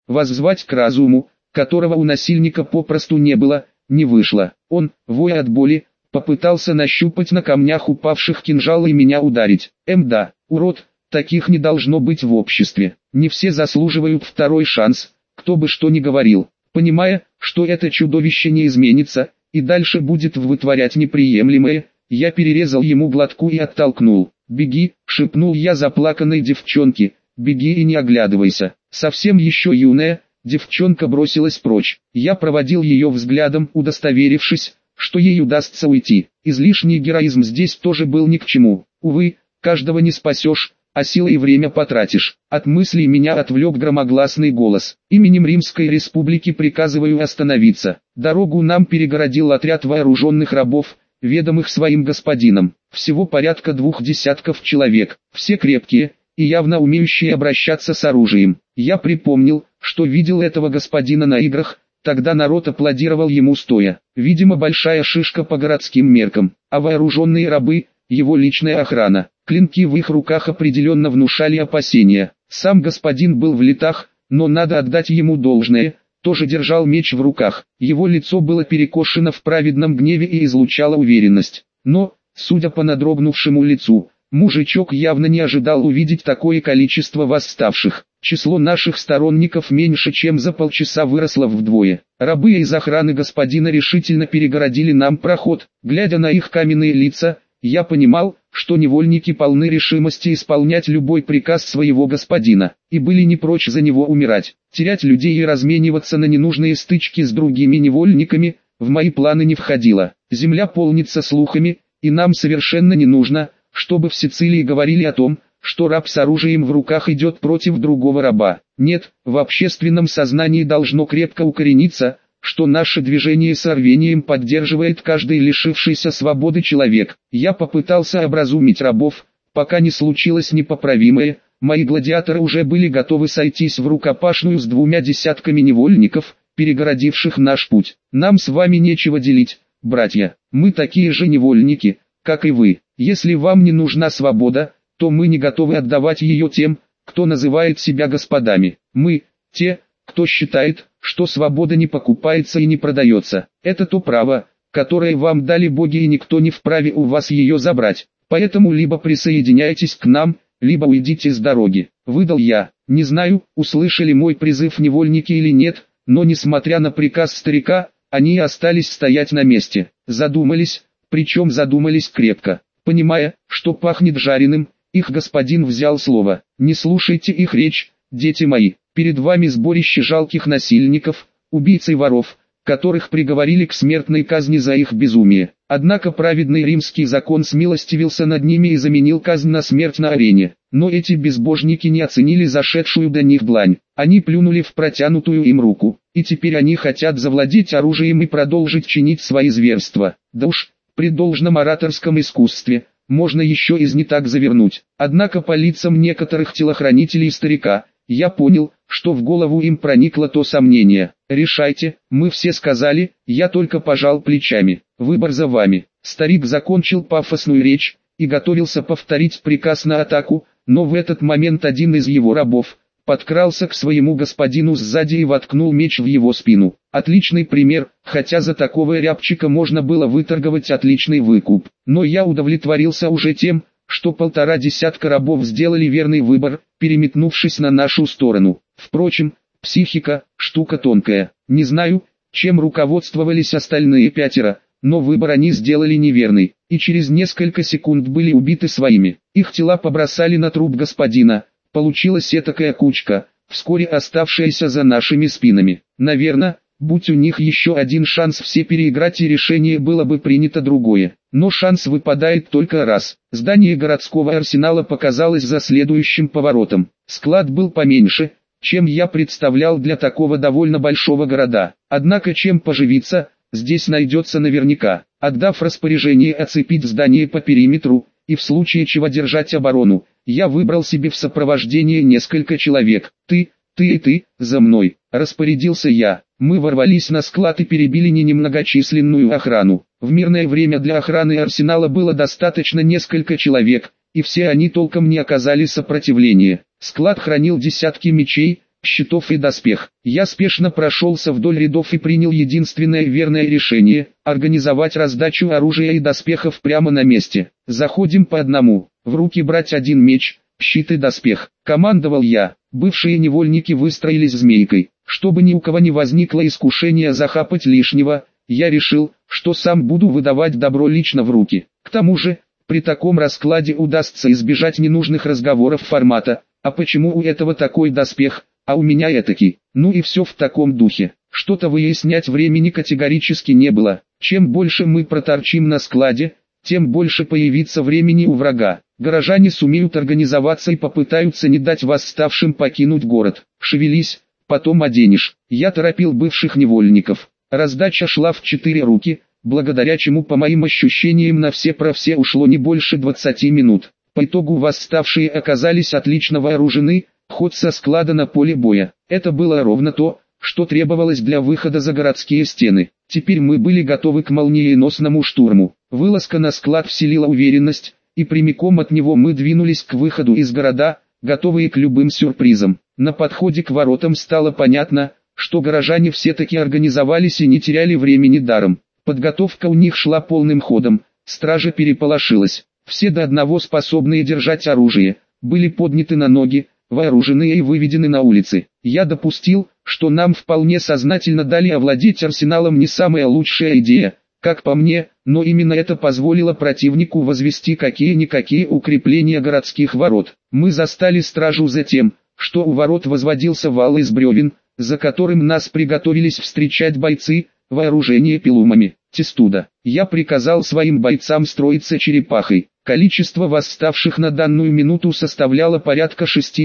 воззвать к разуму, которого у насильника попросту не было, не вышло. Он, воя от боли, попытался нащупать на камнях упавших кинжал и меня ударить. Да, урод, таких не должно быть в обществе. Не все заслуживают второй шанс, кто бы что ни говорил. Понимая, что это чудовище не изменится, и дальше будет вытворять неприемлемое, я перерезал ему глотку и оттолкнул. «Беги», — шепнул я заплаканной девчонке, — «беги и не оглядывайся». Совсем еще юная, девчонка бросилась прочь. Я проводил ее взглядом, удостоверившись, что ей удастся уйти. Излишний героизм здесь тоже был ни к чему. Увы, каждого не спасешь, а силы и время потратишь. От мыслей меня отвлек громогласный голос. «Именем Римской Республики приказываю остановиться». Дорогу нам перегородил отряд вооруженных рабов, ведомых своим господином. Всего порядка 2 десятков человек, все крепкие и явно умеющие обращаться с оружием. Я припомнил, что видел этого господина на играх, тогда народ аплодировал ему стоя. Видимо, большая шишка по городским меркам, а вооруженные рабы – его личная охрана. Клинки в их руках определенно внушали опасения. Сам господин был в летах, но надо отдать ему должное, тоже держал меч в руках. Его лицо было перекошено в праведном гневе и излучало уверенность. Но, судя по надрогнувшему лицу, мужичок явно не ожидал увидеть такое количество восставших. Число наших сторонников меньше чем за полчаса выросло вдвое. Рабы из охраны господина решительно перегородили нам проход. Глядя на их каменные лица, я понимал, что невольники полны решимости исполнять любой приказ своего господина, и были не прочь за него умирать. Терять людей и размениваться на ненужные стычки с другими невольниками в мои планы не входило. Земля полнится слухами, и нам совершенно не нужно, чтобы в Сицилии говорили о том, что раб с оружием в руках идет против другого раба. Нет, в общественном сознании должно крепко укорениться, что наше движение с рвением поддерживает каждый лишившийся свободы человек. Я попытался образумить рабов, пока не случилось непоправимое. Мои гладиаторы уже были готовы сойтись в рукопашную с 2 десятками невольников, перегородивших наш путь. Нам с вами нечего делить, братья. Мы такие же невольники, как и вы. Если вам не нужна свобода, то мы не готовы отдавать ее тем, кто называет себя господами. Мы, те, кто считает, что свобода не покупается и не продается. Это то право, которое вам дали боги, и никто не вправе у вас ее забрать. Поэтому либо присоединяйтесь к нам, либо уйдите с дороги. Выдал я. Не знаю, услышали мой призыв невольники или нет, но несмотря на приказ старика, они остались стоять на месте. Задумались, причем задумались крепко. Понимая, что пахнет жареным, их господин взял слово. Не слушайте их речь, дети мои. Перед вами сборище жалких насильников, убийц и воров, которых приговорили к смертной казни за их безумие. Однако праведный римский закон смилостивился над ними и заменил казнь на смерть на арене. Но эти безбожники не оценили зашедшую до них длань. Они плюнули в протянутую им руку, и теперь они хотят завладеть оружием и продолжить чинить свои зверства. Да уж, при должном ораторском искусстве, можно еще из не так завернуть. Однако по лицам некоторых телохранителей старика, я понял, что в голову им проникло то сомнение. «Решайте», мы все сказали, я только пожал плечами. «Выбор за вами». Старик закончил пафосную речь и готовился повторить приказ на атаку, но в этот момент один из его рабов подкрался к своему господину сзади и воткнул меч в его спину. Отличный пример, хотя за такого рябчика можно было выторговать отличный выкуп. Но я удовлетворился уже тем, что 1,5 десятка рабов сделали верный выбор, переметнувшись на нашу сторону. Впрочем, психика – штука тонкая. Не знаю, чем руководствовались остальные 5, но выбор они сделали неверный, и через несколько секунд были убиты своими. Их тела побросали на труп господина. Получилась этакая кучка, вскоре оставшаяся за нашими спинами. Наверное, будь у них еще один шанс все переиграть, и решение было бы принято другое. Но шанс выпадает только раз. Здание городского арсенала показалось за следующим поворотом. Склад был поменьше, чем я представлял для такого довольно большого города. Однако чем поживиться, здесь найдется наверняка. Отдав распоряжение оцепить здание по периметру, и в случае чего держать оборону, я выбрал себе в сопровождение несколько человек. Ты и ты, за мной, распорядился я. Мы ворвались на склад и перебили немногочисленную охрану. В мирное время для охраны арсенала было достаточно несколько человек, и все они толком не оказали сопротивления. Склад хранил десятки мечей, щитов и доспех. Я спешно прошелся вдоль рядов и принял единственное верное решение – организовать раздачу оружия и доспехов прямо на месте. Заходим по одному, в руки брать один меч, щит и доспех. Командовал я. Бывшие невольники выстроились змейкой. Чтобы ни у кого не возникло искушения захапать лишнего, я решил, что сам буду выдавать добро лично в руки. К тому же, при таком раскладе удастся избежать ненужных разговоров формата «А почему у этого такой доспех, а у меня этакий?» Ну и все в таком духе. Что-то выяснять времени категорически не было. Чем больше мы проторчим на складе, тем больше появится времени у врага. Горожане сумеют организоваться и попытаются не дать восставшим покинуть город. Шевелись, потом оденешь. Я торопил бывших невольников. Раздача шла в 4 руки, благодаря чему по моим ощущениям на все про все ушло не больше 20 минут. По итогу восставшие оказались отлично вооружены, хоть со склада на поле боя. Это было ровно то, что требовалось для выхода за городские стены. Теперь мы были готовы к молниеносному штурму. Вылазка на склад вселила уверенность, и прямиком от него мы двинулись к выходу из города, готовые к любым сюрпризам. На подходе к воротам стало понятно, что горожане все-таки организовались и не теряли времени даром. Подготовка у них шла полным ходом, стража переполошилась. Все до одного способные держать оружие, были подняты на ноги, вооруженные и выведены на улицы. Я допустил, что нам вполне сознательно дали овладеть арсеналом не самая лучшая идея, как по мне, но именно это позволило противнику возвести какие-никакие укрепления городских ворот. Мы застали стражу за тем, что у ворот возводился вал из бревен, за которым нас приготовились встречать бойцы, вооружение пилумами. Тестуда. Я приказал своим бойцам строиться черепахой. Количество восставших на данную минуту составляло порядка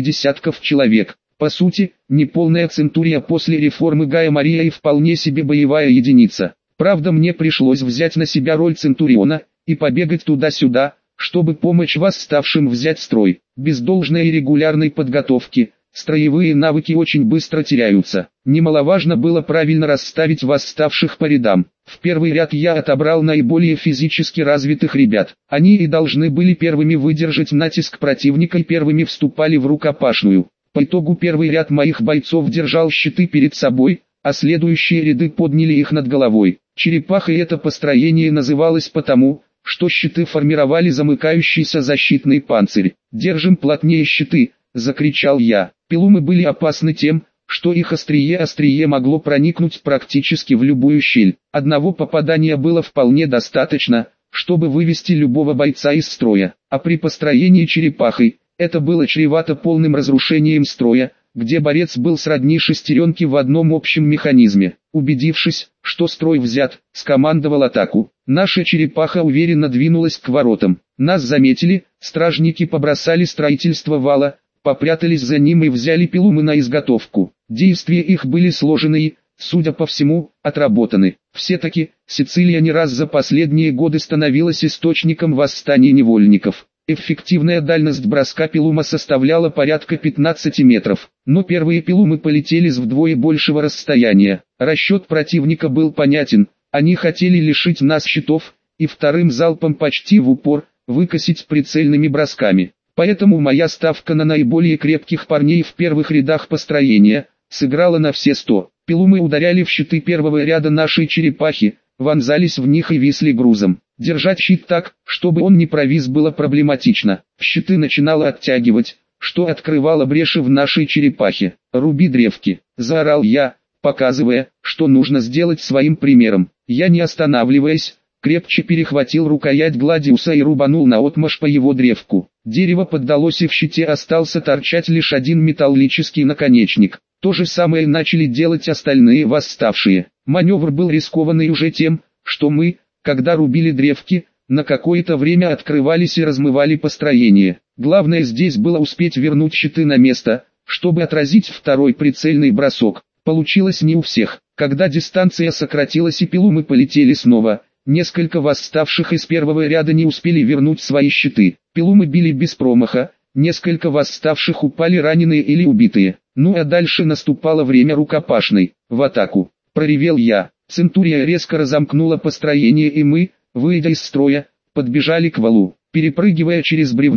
60 человек. По сути, неполная центурия после реформы Гая Мария и вполне себе боевая единица. Правда, мне пришлось взять на себя роль центуриона и побегать туда-сюда, чтобы помочь восставшим взять строй. Без должной и регулярной подготовки строевые навыки очень быстро теряются. Немаловажно было правильно расставить восставших по рядам. В первый ряд я отобрал наиболее физически развитых ребят. Они и должны были первыми выдержать натиск противника и первыми вступали в рукопашную. По итогу первый ряд моих бойцов держал щиты перед собой, а следующие ряды подняли их над головой. Черепахой это построение называлось потому, что щиты формировали замыкающийся защитный панцирь. «Держим плотнее щиты!» — закричал я. Пилумы были опасны тем, что их острие могло проникнуть практически в любую щель. Одного попадания было вполне достаточно, чтобы вывести любого бойца из строя. А при построении черепахой, это было чревато полным разрушением строя, где борец был сродни шестеренке в одном общем механизме. Убедившись, что строй взят, скомандовал атаку. Наша черепаха уверенно двинулась к воротам. Нас заметили, стражники побросали строительство вала, попрятались за ним и взяли пилумы на изготовку. Действия их были сложены и, судя по всему, отработаны. Все-таки, Сицилия не раз за последние годы становилась источником восстаний невольников. Эффективная дальность броска пилума составляла порядка 15 метров, но первые пилумы полетели с вдвое большего расстояния. Расчет противника был понятен, они хотели лишить нас щитов, и вторым залпом почти в упор, выкосить прицельными бросками. Поэтому моя ставка на наиболее крепких парней в первых рядах построения сыграла на все 100. Пилумы ударяли в щиты первого ряда нашей черепахи, вонзались в них и висли грузом. Держать щит так, чтобы он не провис, было проблематично. Щиты начинало оттягивать, что открывало бреши в нашей черепахе. «Руби древки!» – заорал я, показывая, что нужно сделать своим примером. Я, не останавливаясь, крепче перехватил рукоять Гладиуса и рубанул наотмашь по его древку. Дерево поддалось, и в щите остался торчать лишь один металлический наконечник. То же самое начали делать остальные восставшие. Маневр был рискованный уже тем, что мы, когда рубили древки, на какое-то время открывались и размывали построение. Главное здесь было успеть вернуть щиты на место, чтобы отразить второй прицельный бросок. Получилось не у всех. Когда дистанция сократилась и пилумы полетели снова, несколько восставших из первого ряда не успели вернуть свои щиты. Пилумы били без промаха, несколько восставших упали раненые или убитые. Ну а дальше наступало время рукопашной. «В атаку!» – проревел я. Центурия резко разомкнула построение, и мы, выйдя из строя, подбежали к валу. Перепрыгивая через бревна,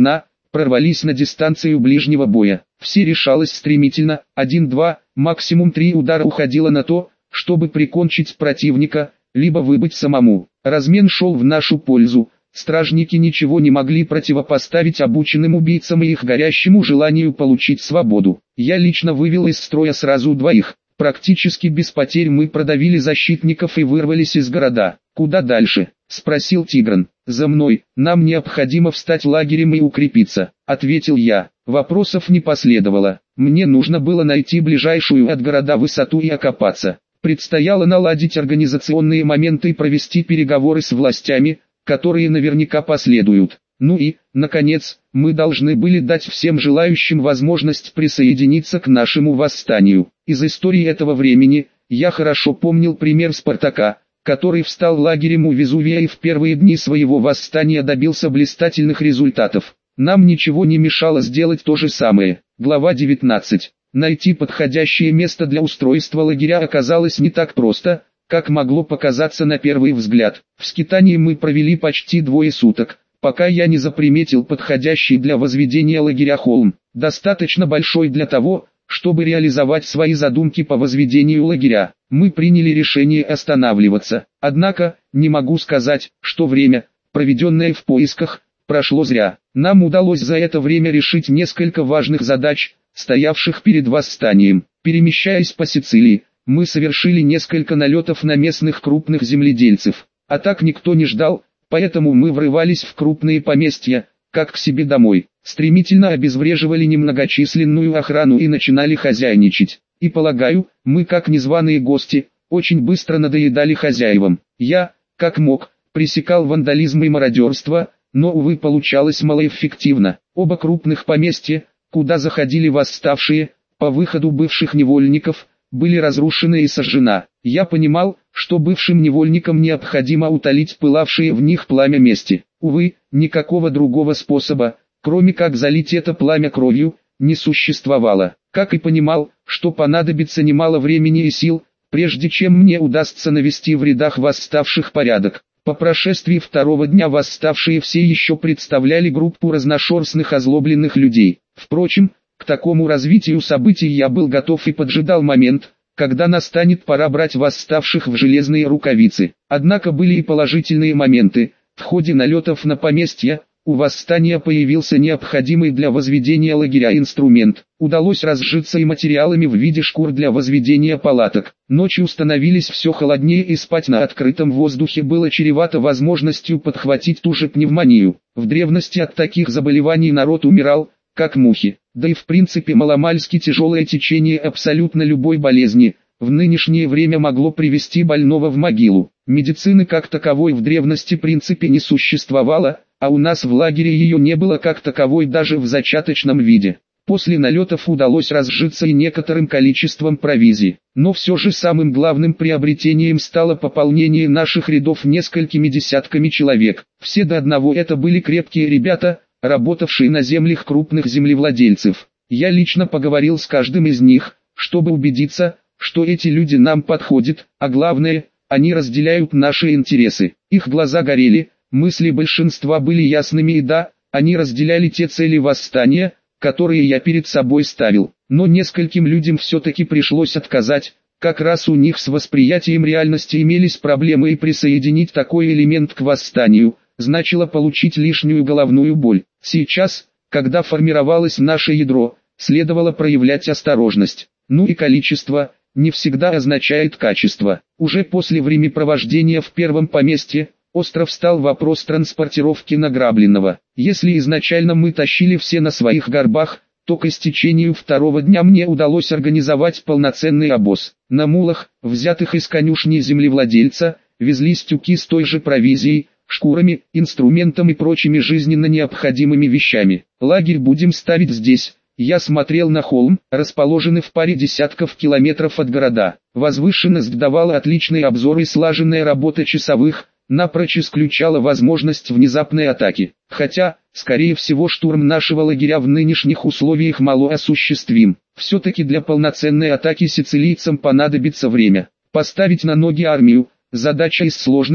прорвались на дистанцию ближнего боя. Все решалось стремительно, 1-2, максимум 3 удара уходило на то, чтобы прикончить противника, либо выбыть самому. Размен шел в нашу пользу. Стражники ничего не могли противопоставить обученным убийцам и их горящему желанию получить свободу. Я лично вывел из строя сразу 2. Практически без потерь мы продавили защитников и вырвались из города. «Куда дальше?» – спросил Тигран. «За мной, нам необходимо встать лагерем и укрепиться», – ответил я. Вопросов не последовало. Мне нужно было найти ближайшую от города высоту и окопаться. Предстояло наладить организационные моменты и провести переговоры с властями, которые наверняка последуют. Ну и, наконец, мы должны были дать всем желающим возможность присоединиться к нашему восстанию. Из истории этого времени, я хорошо помнил пример Спартака, который встал лагерем у Везувия и в первые дни своего восстания добился блистательных результатов. Нам ничего не мешало сделать то же самое. Глава 19. Найти подходящее место для устройства лагеря оказалось не так просто, как могло показаться на первый взгляд. В скитании мы провели почти 2 суток, пока я не заприметил подходящий для возведения лагеря холм, достаточно большой для того, чтобы реализовать свои задумки по возведению лагеря. Мы приняли решение останавливаться. Однако, не могу сказать, что время, проведенное в поисках, прошло зря. Нам удалось за это время решить несколько важных задач, стоявших перед восстанием. Перемещаясь по Сицилии, мы совершили несколько налетов на местных крупных земледельцев. Атак никто не ждал, поэтому мы врывались в крупные поместья, как к себе домой, стремительно обезвреживали немногочисленную охрану и начинали хозяйничать. И полагаю, мы как незваные гости, очень быстро надоедали хозяевам. Я, как мог, пресекал вандализм и мародерство, но, увы, получалось малоэффективно. Оба крупных поместья, куда заходили восставшие, по выходу бывших невольников, были разрушены и сожжена. Я понимал, что бывшим невольникам необходимо утолить пылавшее в них пламя мести. Увы, никакого другого способа, кроме как залить это пламя кровью, не существовало. Как и понимал, что понадобится немало времени и сил, прежде чем мне удастся навести в рядах восставших порядок. По прошествии 2-го дня восставшие все еще представляли группу разношерстных озлобленных людей. Впрочем, к такому развитию событий я был готов и поджидал момент, когда настанет пора брать восставших в железные рукавицы. Однако были и положительные моменты. В ходе налетов на поместья, у восстания появился необходимый для возведения лагеря инструмент. Удалось разжиться и материалами в виде шкур для возведения палаток. Ночью становились все холоднее и спать на открытом воздухе было чревато возможностью подхватить ту же пневмонию. В древности от таких заболеваний народ умирал, как мухи. Да и в принципе маломальски тяжелое течение абсолютно любой болезни, в нынешнее время могло привести больного в могилу. Медицины как таковой в древности в принципе не существовало, а у нас в лагере ее не было как таковой даже в зачаточном виде. После налетов удалось разжиться и некоторым количеством провизии. Но все же самым главным приобретением стало пополнение наших рядов несколькими десятками человек. Все до одного это были крепкие ребята, работавшие на землях крупных землевладельцев. Я лично поговорил с каждым из них, чтобы убедиться, что эти люди нам подходят, а главное, они разделяют наши интересы. Их глаза горели, мысли большинства были ясными и да, они разделяли те цели восстания, которые я перед собой ставил. Но нескольким людям все-таки пришлось отказать, как раз у них с восприятием реальности имелись проблемы и присоединить такой элемент к восстанию значило получить лишнюю головную боль. Сейчас, когда формировалось наше ядро, следовало проявлять осторожность. Ну и количество не всегда означает качество. Уже после времяпровождения в первом поместье, остро встал вопрос транспортировки награбленного. Если изначально мы тащили все на своих горбах, то к истечению 2-го дня мне удалось организовать полноценный обоз. На мулах, взятых из конюшни землевладельца, везлись тюки с той же провизией, шкурами, инструментом и прочими жизненно необходимыми вещами. Лагерь будем ставить здесь. Я смотрел на холм, расположенный в паре десятков километров от города. Возвышенность давала отличный обзор и слаженная работа часовых, напрочь исключала возможность внезапной атаки. Хотя, скорее всего штурм нашего лагеря в нынешних условиях мало осуществим. Все-таки для полноценной атаки сицилийцам понадобится время. Поставить на ноги армию – задача из сложных,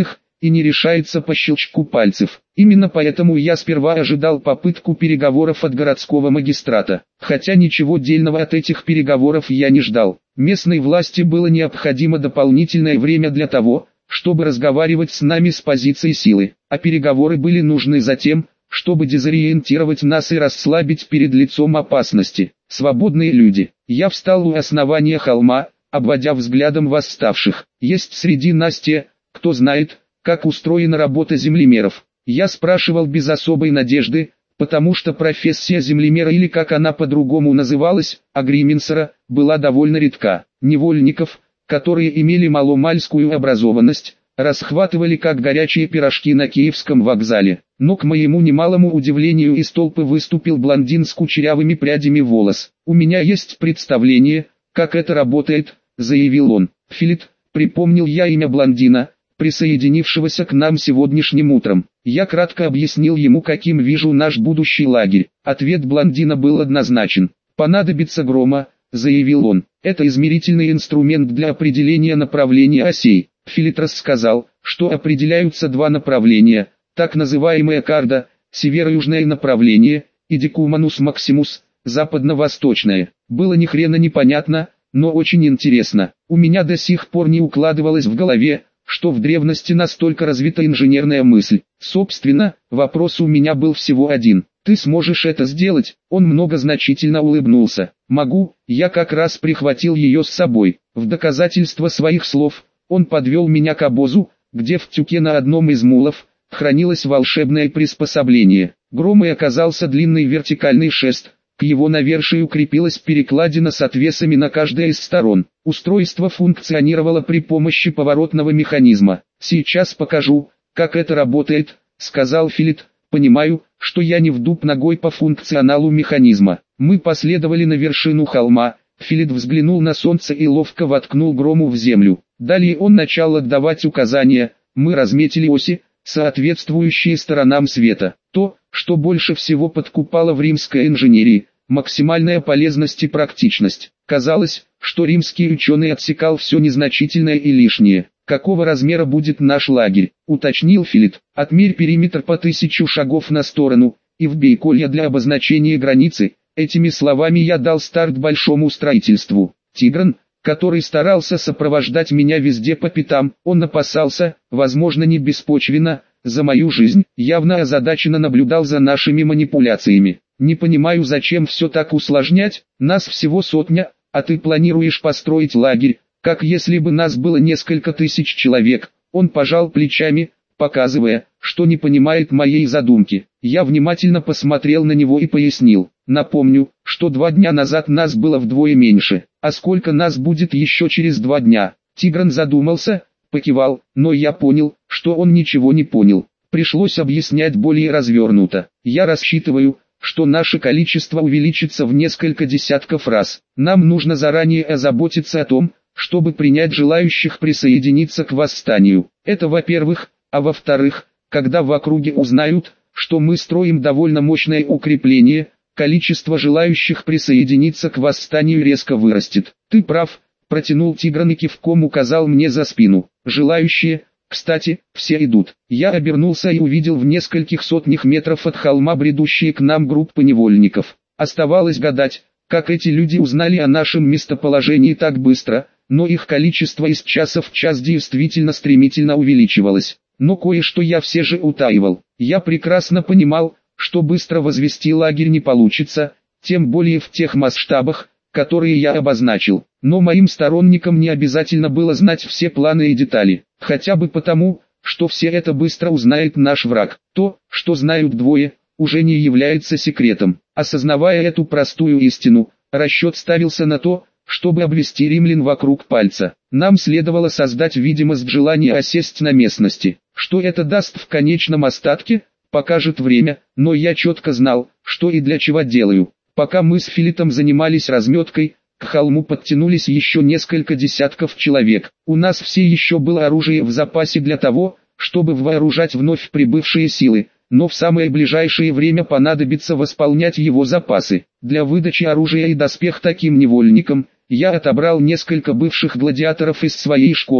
и не решается по щелчку пальцев. Именно поэтому я сперва ожидал попытку переговоров от городского магистрата. Хотя ничего дельного от этих переговоров я не ждал. Местной власти было необходимо дополнительное время для того, чтобы разговаривать с нами с позиции силы. А переговоры были нужны затем, чтобы дезориентировать нас и расслабить перед лицом опасности. Свободные люди. Я встал у основания холма, обводя взглядом восставших. Есть среди нас те, кто знает, как устроена работа землемеров. Я спрашивал без особой надежды, потому что профессия землемера, или как она по-другому называлась, агриминсера, была довольно редка. Невольников, которые имели маломальскую образованность, расхватывали как горячие пирожки на Киевском вокзале. Но к моему немалому удивлению из толпы выступил блондин с кучерявыми прядями волос. «У меня есть представление, как это работает», — заявил он. «Филипп», — припомнил я имя блондина, присоединившегося к нам сегодняшним утром. Я кратко объяснил ему, каким вижу наш будущий лагерь. Ответ блондина был однозначен. «Понадобится грома», — заявил он. «Это измерительный инструмент для определения направления осей». Филипп рассказал, что определяются два направления, так называемая карда, северо-южное направление, и декуманус максимус, западно-восточное. Было ни хрена непонятно, но очень интересно. У меня до сих пор не укладывалось в голове, что в древности настолько развита инженерная мысль. Собственно, вопрос у меня был всего один. «Ты сможешь это сделать?» Он многозначительно улыбнулся. «Могу, я как раз прихватил ее с собой». В доказательство своих слов, он подвел меня к обозу, где в тюке на одном из мулов хранилось волшебное приспособление. Громой оказался длинный вертикальный шест. К его навершию крепилась перекладина с отвесами на каждой из сторон. Устройство функционировало при помощи поворотного механизма. «Сейчас покажу, как это работает», — сказал Филипп. «Понимаю, что я не вдуп ногой по функционалу механизма». Мы последовали на вершину холма. Филипп взглянул на солнце и ловко воткнул грому в землю. Далее он начал отдавать указания. Мы разметили оси, соответствующие сторонам света. То, что больше всего подкупало в римской инженерии – максимальная полезность и практичность. Казалось, что римский ученый отсекал все незначительное и лишнее. «Какого размера будет наш лагерь?» – уточнил Филипп. «Отмерь периметр по 1000 шагов на сторону, и вбей колья для обозначения границы». Этими словами я дал старт большому строительству. Тигран, который старался сопровождать меня везде по пятам, он опасался, возможно не беспочвенно, за мою жизнь, явно озадаченно наблюдал за нашими манипуляциями. «Не понимаю, зачем все так усложнять, нас всего 100, а ты планируешь построить лагерь, как если бы нас было несколько тысяч человек». Он пожал плечами, показывая, что не понимает моей задумки. Я внимательно посмотрел на него и пояснил. «Напомню, что 2 дня назад нас было вдвое меньше, а сколько нас будет еще через 2 дня?» Тигран задумался, покивал, но я понял, что он ничего не понял. Пришлось объяснять более развернуто. «Я рассчитываю, что наше количество увеличится в несколько десятков раз. Нам нужно заранее озаботиться о том, чтобы принять желающих присоединиться к восстанию. Это во-первых, а во-вторых, когда в округе узнают, что мы строим довольно мощное укрепление, количество желающих присоединиться к восстанию резко вырастет». «Ты прав», — протянул Тигран и кивком указал мне за спину. «Желающие, кстати, все идут». Я обернулся и увидел в нескольких сотнях метров от холма бредущие к нам группы невольников. Оставалось гадать, как эти люди узнали о нашем местоположении так быстро, но их количество из часа в час действительно стремительно увеличивалось. Но кое-что я все же утаивал. Я прекрасно понимал, что быстро возвести лагерь не получится, тем более в тех масштабах, которые я обозначил. Но моим сторонникам не обязательно было знать все планы и детали, хотя бы потому, что все это быстро узнает наш враг. То, что знают двое, уже не является секретом. Осознавая эту простую истину, расчет ставился на то, чтобы обвести римлян вокруг пальца. Нам следовало создать видимость желания осесть на местности. Что это даст в конечном остатке, покажет время, но я четко знал, что и для чего делаю. Пока мы с Филиппом занимались разметкой, к холму подтянулись еще несколько десятков человек. У нас все еще было оружие в запасе для того, чтобы вооружать вновь прибывшие силы, но в самое ближайшее время понадобится восполнять его запасы. Для выдачи оружия и доспех таким невольникам, я отобрал несколько бывших гладиаторов из своей школы,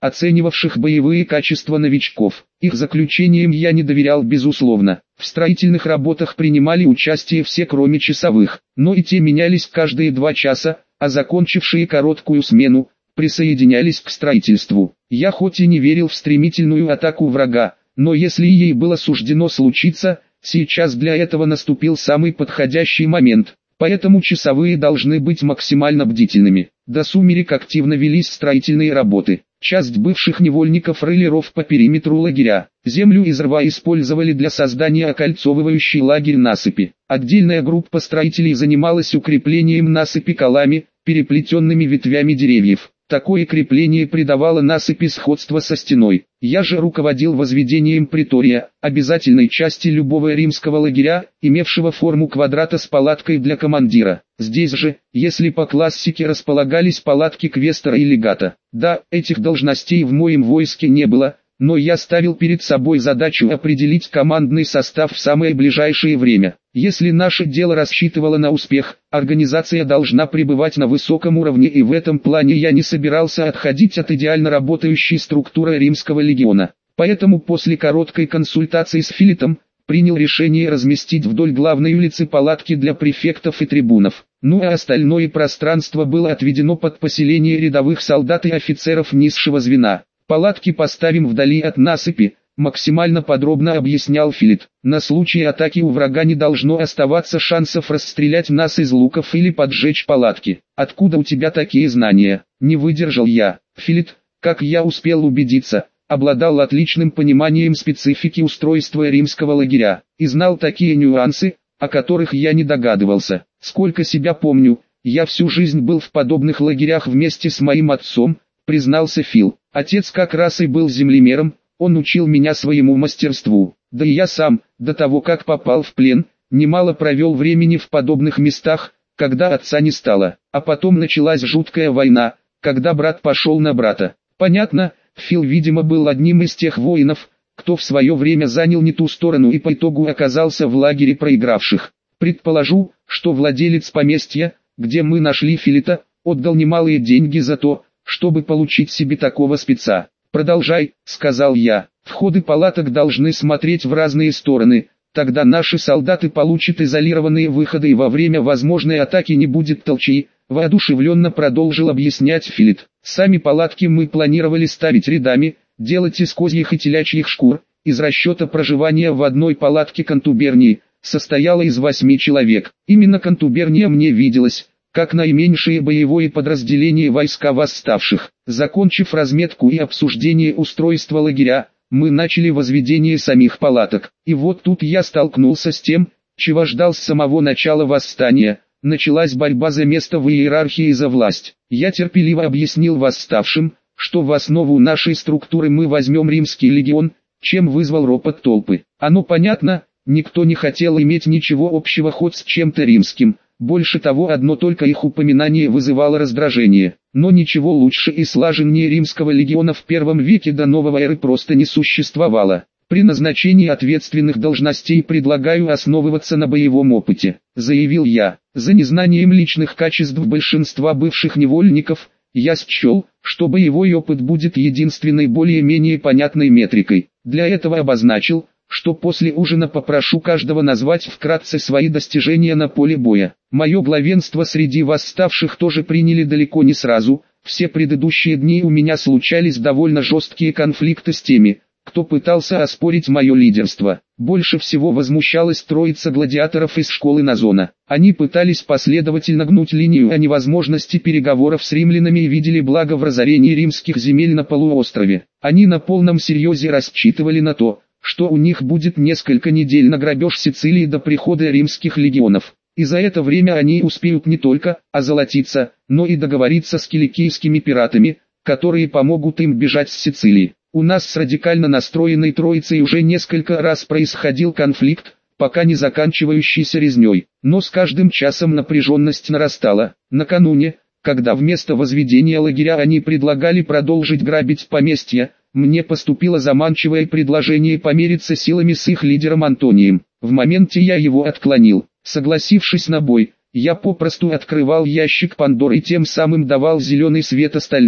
оценивавших боевые качества новичков. Их заключениям я не доверял безусловно. В строительных работах принимали участие все кроме часовых, но и те менялись каждые 2 часа, а закончившие короткую смену, присоединялись к строительству. Я хоть и не верил в стремительную атаку врага, но если ей было суждено случиться, сейчас для этого наступил самый подходящий момент. Поэтому часовые должны быть максимально бдительными. До сумерек активно велись строительные работы. Часть бывших невольников рыли ров по периметру лагеря. Землю из рва использовали для создания окольцовывающей лагерь насыпи. Отдельная группа строителей занималась укреплением насыпи колами, переплетенными ветвями деревьев. Такое крепление придавало насыпи сходство со стеной. Я же руководил возведением притория, обязательной части любого римского лагеря, имевшего форму квадрата с палаткой для командира. Здесь же, если по классике располагались палатки квестора и легата. Да, этих должностей в моем войске не было, но я ставил перед собой задачу определить командный состав в самое ближайшее время. Если наше дело рассчитывало на успех, организация должна пребывать на высоком уровне, и в этом плане я не собирался отходить от идеально работающей структуры римского легиона. Поэтому после короткой консультации с Филитом, принял решение разместить вдоль главной улицы палатки для префектов и трибунов. Ну а остальное пространство было отведено под поселение рядовых солдат и офицеров низшего звена. Палатки поставим вдали от насыпи, максимально подробно объяснял Филит. На случай атаки у врага не должно оставаться шансов расстрелять нас из луков или поджечь палатки. Откуда у тебя такие знания? Не выдержал я. Филит, как я успел убедиться, обладал отличным пониманием специфики устройства римского лагеря, и знал такие нюансы, о которых я не догадывался. Сколько себя помню, я всю жизнь был в подобных лагерях вместе с моим отцом, признался Фил. Отец как раз и был землемером, он учил меня своему мастерству. Да и я сам, до того как попал в плен, немало провел времени в подобных местах, когда отца не стало. А потом началась жуткая война, когда брат пошел на брата. Понятно, Фил видимо был одним из тех воинов, кто в свое время занял не ту сторону и по итогу оказался в лагере проигравших. Предположу, что владелец поместья, где мы нашли Филита, отдал немалые деньги за то, чтобы получить себе такого спеца. «Продолжай», — сказал я. «Входы палаток должны смотреть в разные стороны, тогда наши солдаты получат изолированные выходы и во время возможной атаки не будет толчей», — воодушевленно продолжил объяснять Филит. «Сами палатки мы планировали ставить рядами, делать из козьих и телячьих шкур. Из расчета проживания в одной палатке контубернии состояла из 8 человек. Именно контуберния мне виделась как наименьшее боевое подразделение войска восставших. Закончив разметку и обсуждение устройства лагеря, мы начали возведение самих палаток. И вот тут я столкнулся с тем, чего ждал с самого начала восстания. Началась борьба за место в иерархии и за власть. Я терпеливо объяснил восставшим, что в основу нашей структуры мы возьмем римский легион, чем вызвал ропот толпы. Оно понятно, никто не хотел иметь ничего общего хоть с чем-то римским. Больше того, одно только их упоминание вызывало раздражение. Но ничего лучше и слаженнее римского легиона в первом веке до новой эры просто не существовало. При назначении ответственных должностей предлагаю основываться на боевом опыте, заявил я. За незнанием личных качеств большинства бывших невольников, я счел, что боевой опыт будет единственной более-менее понятной метрикой. Для этого обозначил, что после ужина попрошу каждого назвать вкратце свои достижения на поле боя. Мое главенство среди восставших тоже приняли далеко не сразу. Все предыдущие дни у меня случались довольно жесткие конфликты с теми, кто пытался оспорить мое лидерство. Больше всего возмущалась троица гладиаторов из школы Назона. Они пытались последовательно гнуть линию о невозможности переговоров с римлянами и видели благо в разорении римских земель на полуострове. Они на полном серьезе рассчитывали на то, что у них будет несколько недель на грабеж Сицилии до прихода римских легионов. И за это время они успеют не только озолотиться, но и договориться с киликийскими пиратами, которые помогут им бежать с Сицилии. У нас с радикально настроенной троицей уже несколько раз происходил конфликт, пока не заканчивающийся резней. Но с каждым часом напряженность нарастала. Накануне, когда вместо возведения лагеря они предлагали продолжить грабить поместья, мне поступило заманчивое предложение помериться силами с их лидером Антонием. В моменте я его отклонил. Согласившись на бой, я попросту открывал ящик Пандоры и тем самым давал зеленый свет остальным.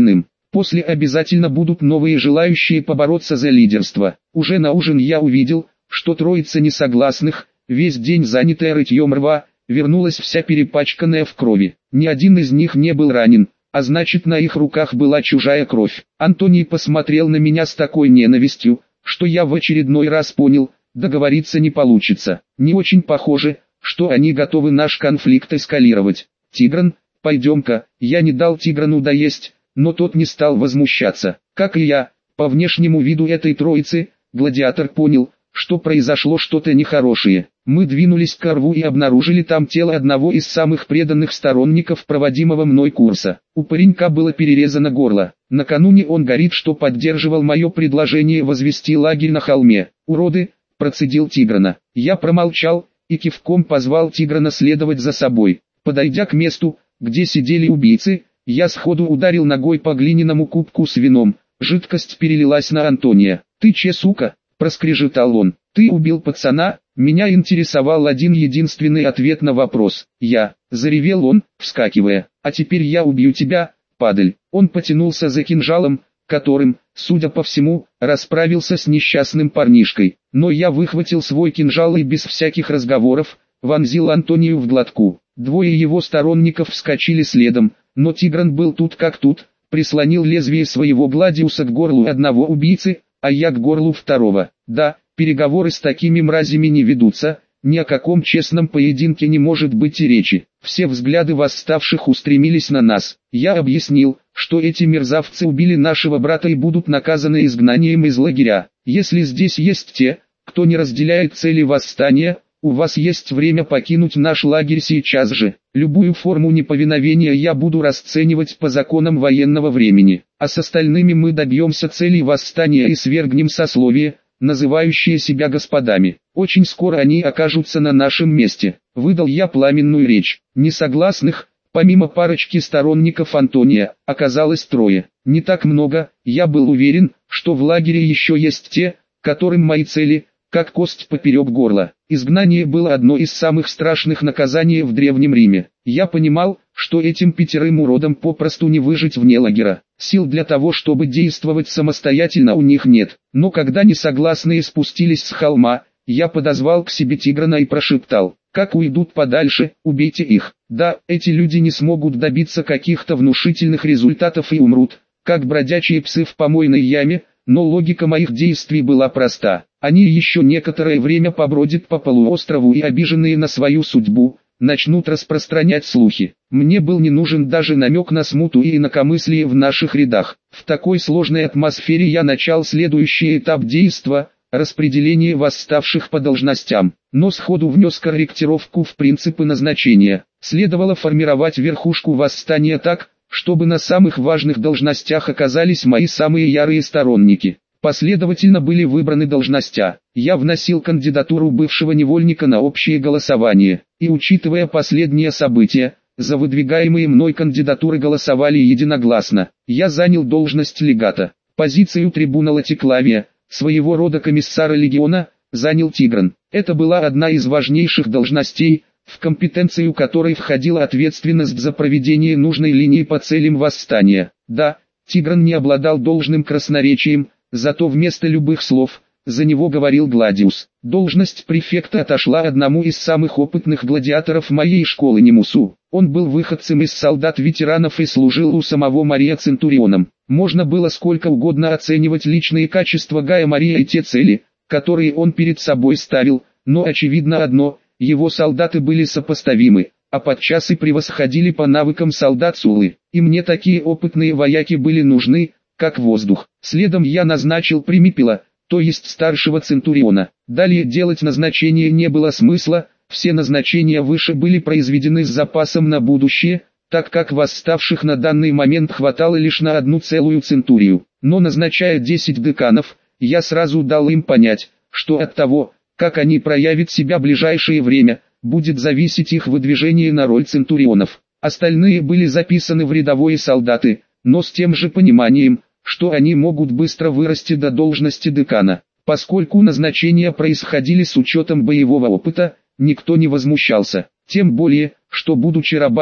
После обязательно будут новые желающие побороться за лидерство. Уже на ужин я увидел, что троица несогласных, весь день занятая рытьем рва, вернулась вся перепачканная в крови. Ни один из них не был ранен, а значит на их руках была чужая кровь. Антоний посмотрел на меня с такой ненавистью, что я в очередной раз понял, договориться не получится. Не очень похоже, что они готовы наш конфликт эскалировать. «Тигран, пойдем-ка». Я не дал Тиграну доесть, но тот не стал возмущаться. Как и я, по внешнему виду этой троицы, гладиатор понял, что произошло что-то нехорошее. Мы двинулись к рву и обнаружили там тело одного из самых преданных сторонников проводимого мной курса. У паренька было перерезано горло. Накануне он говорит, что поддерживал мое предложение возвести лагерь на холме. «Уроды!» – процедил Тиграна. Я промолчал и кивком позвал Тиграна следовать за собой. Подойдя к месту, где сидели убийцы, я сходу ударил ногой по глиняному кубку с вином. Жидкость перелилась на Антония. «Ты че, сука?» – проскрежетал он. «Ты убил пацана?» Меня интересовал один единственный ответ на вопрос. «Я», – заревел он, вскакивая. «А теперь я убью тебя, падаль». Он потянулся за кинжалом, которым, судя по всему, расправился с несчастным парнишкой. Но я выхватил свой кинжал и без всяких разговоров вонзил Антонию в глотку. Двое его сторонников вскочили следом, но Тигран был тут как тут, прислонил лезвие своего гладиуса к горлу одного убийцы, а я к горлу второго. Да, переговоры с такими мразями не ведутся, ни о каком честном поединке не может быть и речи. Все взгляды восставших устремились на нас. Я объяснил, что эти мерзавцы убили нашего брата и будут наказаны изгнанием из лагеря. Если здесь есть те, кто не разделяет цели восстания, у вас есть время покинуть наш лагерь сейчас же. Любую форму неповиновения я буду расценивать по законам военного времени. А с остальными мы добьемся цели восстания и свергнем сословие, называющие себя господами. Очень скоро они окажутся на нашем месте. Выдал я пламенную речь. Несогласных, помимо парочки сторонников Антония, оказалось трое. Не так много, я был уверен, что в лагере еще есть те, которым мои цели, как кость поперек горла. Изгнание было одно из самых страшных наказаний в Древнем Риме. Я понимал, что этим 5 уродам попросту не выжить вне лагеря. Сил для того, чтобы действовать самостоятельно, у них нет. Но когда несогласные спустились с холма, я подозвал к себе Тиграна и прошептал: «Как уйдут подальше, убейте их». Да, эти люди не смогут добиться каких-то внушительных результатов и умрут, как бродячие псы в помойной яме, но логика моих действий была проста. Они еще некоторое время побродят по полуострову и, обиженные на свою судьбу, начнут распространять слухи. Мне был не нужен даже намек на смуту и инакомыслие в наших рядах. В такой сложной атмосфере я начал следующий этап действа – распределение восставших по должностям. Но сходу внес корректировку в принципы назначения. Следовало формировать верхушку восстания так, чтобы на самых важных должностях оказались мои самые ярые сторонники. Последовательно были выбраны должностя. Я вносил кандидатуру бывшего невольника на общее голосование, и учитывая последние события, за выдвигаемые мной кандидатуры голосовали единогласно. Я занял должность легата. Позицию трибуна Латиклавия, своего рода комиссара легиона, занял Тигран. Это была одна из важнейших должностей, в компетенцию которой входила ответственность за проведение нужной линии по целям восстания. Да, Тигран не обладал должным красноречием, зато вместо любых слов, за него говорил Гладиус. Должность префекта отошла одному из самых опытных гладиаторов моей школы Немусу. Он был выходцем из солдат-ветеранов и служил у самого Мария Центурионом. Можно было сколько угодно оценивать личные качества Гая Мария и те цели, которые он перед собой ставил, но очевидно одно – его солдаты были сопоставимы, а подчас и превосходили по навыкам солдат Сулы. И мне такие опытные вояки были нужны, как воздух. Следом я назначил Примипила, то есть старшего Центуриона. Далее делать назначение не было смысла, все назначения выше были произведены с запасом на будущее, так как восставших на данный момент хватало лишь на 1 целую центурию. Но назначая 10 деканов, я сразу дал им понять, что от того, как они проявят себя в ближайшее время, будет зависеть их выдвижение на роль центурионов. Остальные были записаны в рядовые солдаты, но с тем же пониманием, что они могут быстро вырасти до должности декана. Поскольку назначения происходили с учетом боевого опыта, никто не возмущался. Тем более, что будучи рабами,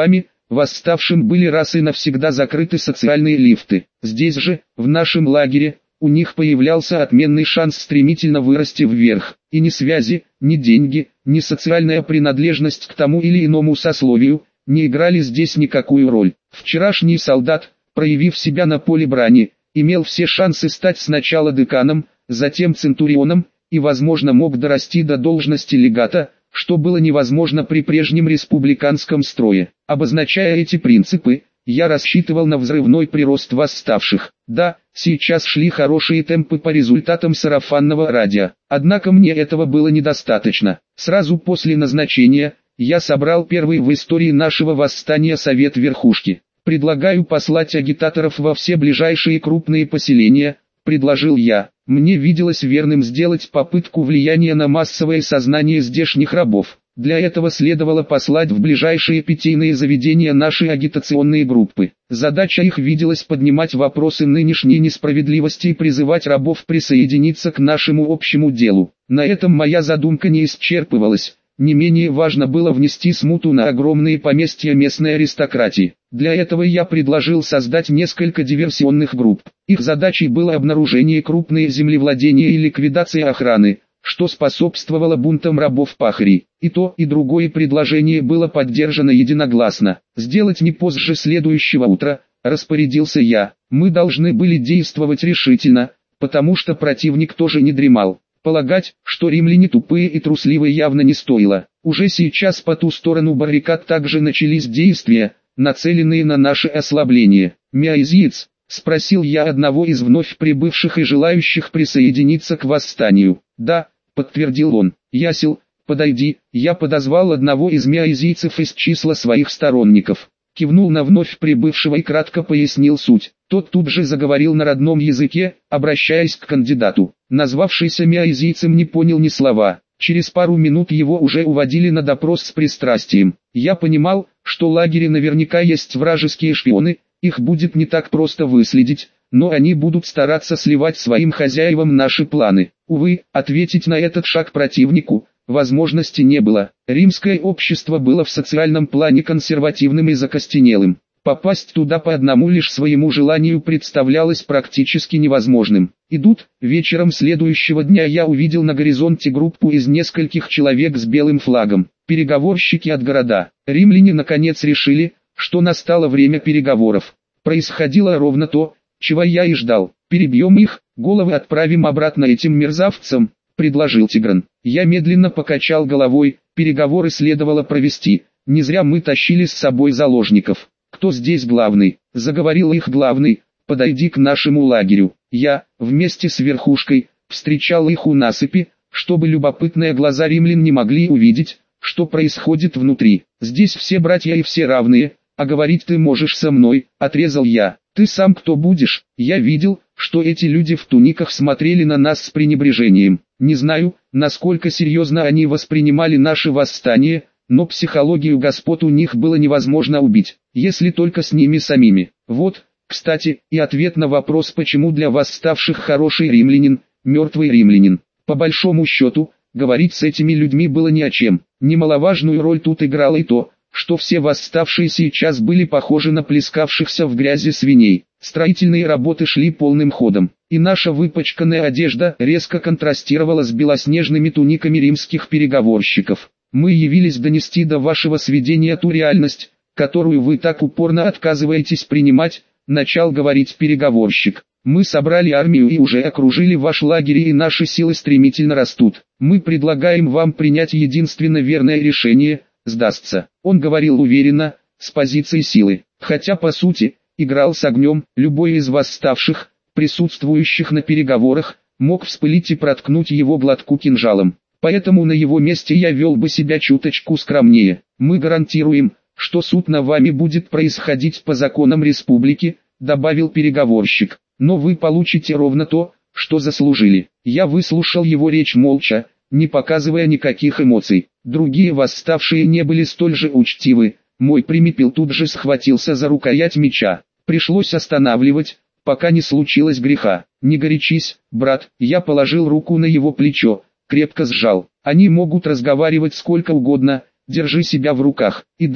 восставшим были раз и навсегда закрыты социальные лифты. Здесь же, в нашем лагере, у них появлялся отменный шанс стремительно вырасти вверх, и ни связи, ни деньги, ни социальная принадлежность к тому или иному сословию, не играли здесь никакую роль. Вчерашний солдат, проявив себя на поле брани, имел все шансы стать сначала деканом, затем центурионом, и возможно мог дорасти до должности легата, что было невозможно при прежнем республиканском строе. Обозначая эти принципы, я рассчитывал на взрывной прирост восставших. Да, сейчас шли хорошие темпы по результатам сарафанного радио. Однако мне этого было недостаточно. Сразу после назначения, я собрал первый в истории нашего восстания совет верхушки. «Предлагаю послать агитаторов во все ближайшие крупные поселения», — предложил я. Мне виделось верным сделать попытку влияния на массовое сознание здешних рабов. Для этого следовало послать в ближайшие питейные заведения наши агитационные группы. Задача их виделась поднимать вопросы нынешней несправедливости и призывать рабов присоединиться к нашему общему делу. На этом моя задумка не исчерпывалась. Не менее важно было внести смуту на огромные поместья местной аристократии. Для этого я предложил создать несколько диверсионных групп. Их задачей было обнаружение крупных землевладений и ликвидация охраны, что способствовало бунтам рабов-пахарей. И то, и другое предложение было поддержано единогласно. «Сделать не позже следующего утра», — распорядился я. Мы должны были действовать решительно, потому что противник тоже не дремал. Полагать, что римляне тупые и трусливые явно не стоило. Уже сейчас по ту сторону баррикад также начались действия, нацеленные на наше ослабление. «Мяизиец?» — спросил я одного из вновь прибывших и желающих присоединиться к восстанию. «Да», — подтвердил он. «Ясел, подойди». Я подозвал одного из мяизийцев из числа своих сторонников. Кивнул на вновь прибывшего и кратко пояснил суть. Тот тут же заговорил на родном языке, обращаясь к кандидату. Назвавшийся мяизийцем не понял ни слова. Через пару минут его уже уводили на допрос с пристрастием. Я понимал, что в лагере наверняка есть вражеские шпионы, их будет не так просто выследить, но они будут стараться сливать своим хозяевам наши планы. Увы, ответить на этот шаг противнику возможности не было. Римское общество было в социальном плане консервативным и закостенелым. Попасть туда по одному лишь своему желанию представлялось практически невозможным. Вечером следующего дня я увидел на горизонте группу из нескольких человек с белым флагом. Переговорщики от города. Римляне наконец решили, что настало время переговоров. Происходило ровно то, чего я и ждал. «Перебьем их, головы отправим обратно этим мерзавцам», — предложил Тигран. Я медленно покачал головой, переговоры следовало провести, не зря мы тащили с собой заложников. «Кто здесь главный?» — заговорил их главный. «Подойди к нашему лагерю». Я, вместе с верхушкой, встречал их у насыпи, чтобы любопытные глаза римлян не могли увидеть, что происходит внутри. «Здесь все братья и все равные, а говорить ты можешь со мной», — отрезал я. «Ты сам кто будешь?» Я видел, что эти люди в туниках смотрели на нас с пренебрежением. Не знаю, насколько серьезно они воспринимали наше восстание, но психологию господ у них было невозможно убить, если только с ними самими. Вот, кстати, и ответ на вопрос, почему для восставших хороший римлянин, мертвый римлянин. По большому счету, говорить с этими людьми было ни о чем. Немаловажную роль тут играло и то, что все восставшие сейчас были похожи на плескавшихся в грязи свиней. Строительные работы шли полным ходом, и наша выпачканная одежда резко контрастировала с белоснежными туниками римских переговорщиков. Мы явились донести до вашего сведения ту реальность, которую вы так упорно отказываетесь принимать, начал говорить переговорщик. Мы собрали армию и уже окружили ваш лагерь, и наши силы стремительно растут. Мы предлагаем вам принять единственно верное решение – сдастся. Он говорил уверенно, с позиции силы, хотя по сути, играл с огнем. Любой из восставших, присутствующих на переговорах, мог вспылить и проткнуть его глотку кинжалом. Поэтому на его месте я вел бы себя чуточку скромнее. Мы гарантируем, что суд над вами будет происходить по законам республики, добавил переговорщик. Но вы получите ровно то, что заслужили. Я выслушал его речь молча, не показывая никаких эмоций. Другие восставшие не были столь же учтивы. Мой примипел тут же схватился за рукоять меча. Пришлось останавливать, пока не случилось греха. «Не горячись, брат», я положил руку на его плечо, крепко сжал. «Они могут разговаривать сколько угодно, держи себя в руках. И да,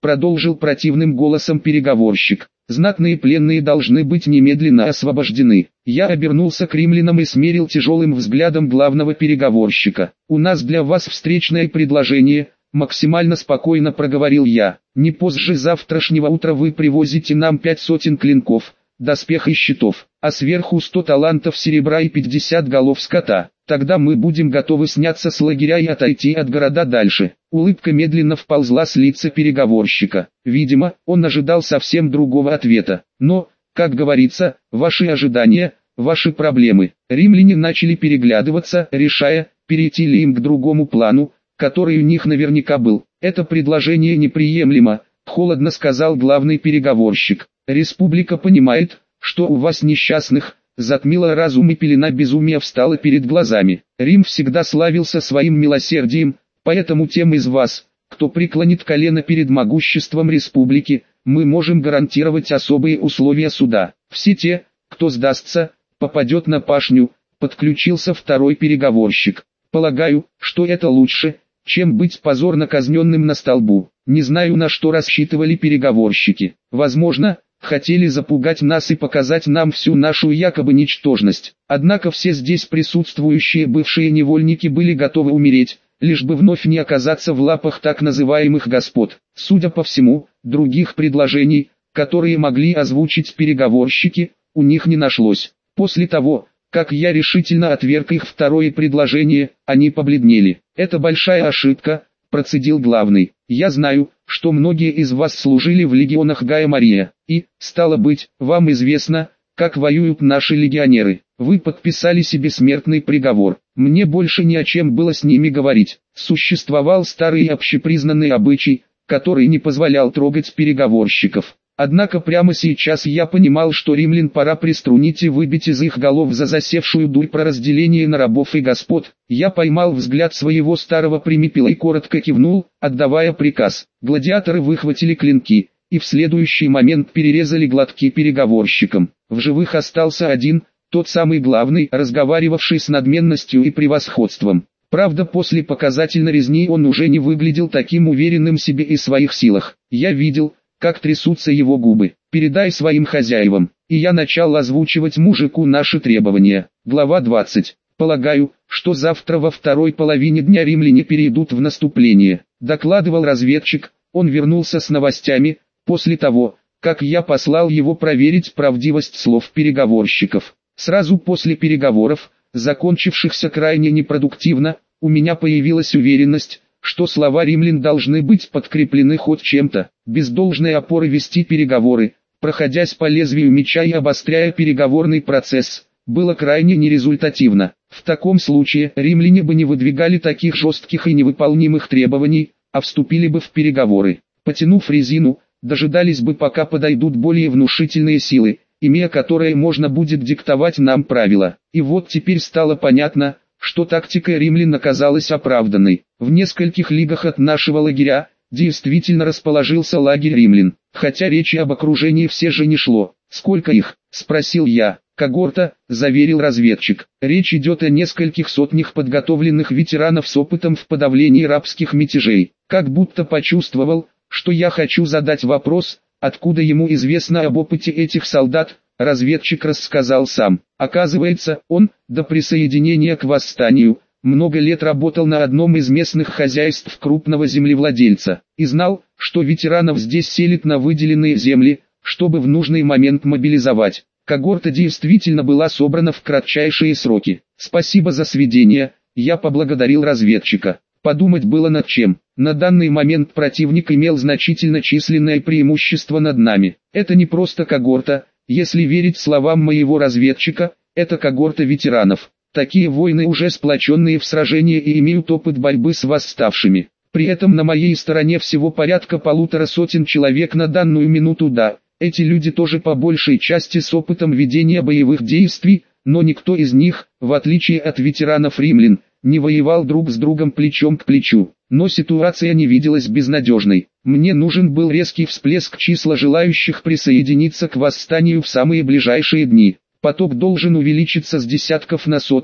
продолжил противным голосом переговорщик. Знатные пленные должны быть немедленно освобождены. Я обернулся к римлянам и смерил тяжелым взглядом главного переговорщика. «У нас для вас встречное предложение», — максимально спокойно проговорил я. «Не позже завтрашнего утра вы привозите нам 5 сотен клинков, доспех и щитов, а сверху 100 талантов серебра и 50 голов скота. Тогда мы будем готовы сняться с лагеря и отойти от города дальше». Улыбка медленно вползла с лица переговорщика. Видимо, он ожидал совсем другого ответа. Но, как говорится, ваши ожидания, ваши проблемы. Римляне начали переглядываться, решая, перейти ли им к другому плану, который у них наверняка был. «Это предложение неприемлемо», — холодно сказал главный переговорщик. «Республика понимает, что у вас несчастных затмила разум и пелена безумия встала перед глазами. Рим всегда славился своим милосердием, поэтому тем из вас, кто преклонит колено перед могуществом республики, мы можем гарантировать особые условия суда. Все те, кто сдастся, попадет на пашню», — подключился второй переговорщик. «Полагаю, что это лучше, чем быть позорно казненным на столбу. Не знаю, на что рассчитывали переговорщики. Возможно, хотели запугать нас и показать нам всю нашу якобы ничтожность. Однако все здесь присутствующие бывшие невольники были готовы умереть, лишь бы вновь не оказаться в лапах так называемых господ. Судя по всему, других предложений, которые могли озвучить переговорщики, у них не нашлось. После того, как я решительно отверг их второе предложение, они побледнели. «Это большая ошибка», — процедил главный. «Я знаю, что многие из вас служили в легионах Гая Мария, и, стало быть, вам известно, как воюют наши легионеры. Вы подписали себе смертный приговор. Мне больше ни о чем было с ними говорить. Существовал старый и общепризнанный обычай, который не позволял трогать переговорщиков. Однако прямо сейчас я понимал, что римлян пора приструнить и выбить из их голов за засевшую дурь про разделение на рабов и господ. Я поймал взгляд своего старого примипила и коротко кивнул, отдавая приказ. Гладиаторы выхватили клинки, и в следующий момент перерезали глотки переговорщикам. В живых остался один, тот самый главный, разговаривавший с надменностью и превосходством. Правда, после показательной резни он уже не выглядел таким уверенным в себе и своих силах. Я видел, как трясутся его губы. «Передай своим хозяевам». И я начал озвучивать мужику наши требования. Глава 20. «Полагаю, что завтра во второй половине дня римляне перейдут в наступление», докладывал разведчик. Он вернулся с новостями, после того, как я послал его проверить правдивость слов переговорщиков. Сразу после переговоров, закончившихся крайне непродуктивно, у меня появилась уверенность, что слова римлян должны быть подкреплены хоть чем-то. Без должной опоры вести переговоры, проходясь по лезвию меча и обостряя переговорный процесс, было крайне нерезультативно. В таком случае римляне бы не выдвигали таких жестких и невыполнимых требований, а вступили бы в переговоры. Потянув резину, дожидались бы, пока подойдут более внушительные силы, имея которые можно будет диктовать нам правила. И вот теперь стало понятно, что тактика римлян оказалась оправданной. В нескольких лигах от нашего лагеря действительно расположился лагерь римлян, хотя речи об окружении все же не шло. «Сколько их?» – спросил я. «Когорта», – заверил разведчик. «Речь идет о нескольких сотнях подготовленных ветеранов с опытом в подавлении рабских мятежей». Как будто почувствовал, что я хочу задать вопрос, откуда ему известно об опыте этих солдат, разведчик рассказал сам. Оказывается, он, до присоединения к восстанию, много лет работал на одном из местных хозяйств крупного землевладельца, и знал, что ветеранов здесь селят на выделенные земли, чтобы в нужный момент мобилизовать. Когорта действительно была собрана в кратчайшие сроки. «Спасибо за сведения», я поблагодарил разведчика. Подумать было над чем. На данный момент противник имел значительно численное преимущество над нами. Это не просто когорта, если верить словам моего разведчика, это когорта ветеранов. Такие воины уже сплоченные в сражении и имеют опыт борьбы с восставшими. При этом на моей стороне всего порядка 1,5 сотен человек на данную минуту. Да, эти люди тоже по большей части с опытом ведения боевых действий, но никто из них, в отличие от ветеранов римлян, не воевал друг с другом плечом к плечу. Но ситуация не виделась безнадежной. Мне нужен был резкий всплеск числа желающих присоединиться к восстанию в самые ближайшие дни. Поток должен увеличиться с десятков на сотни,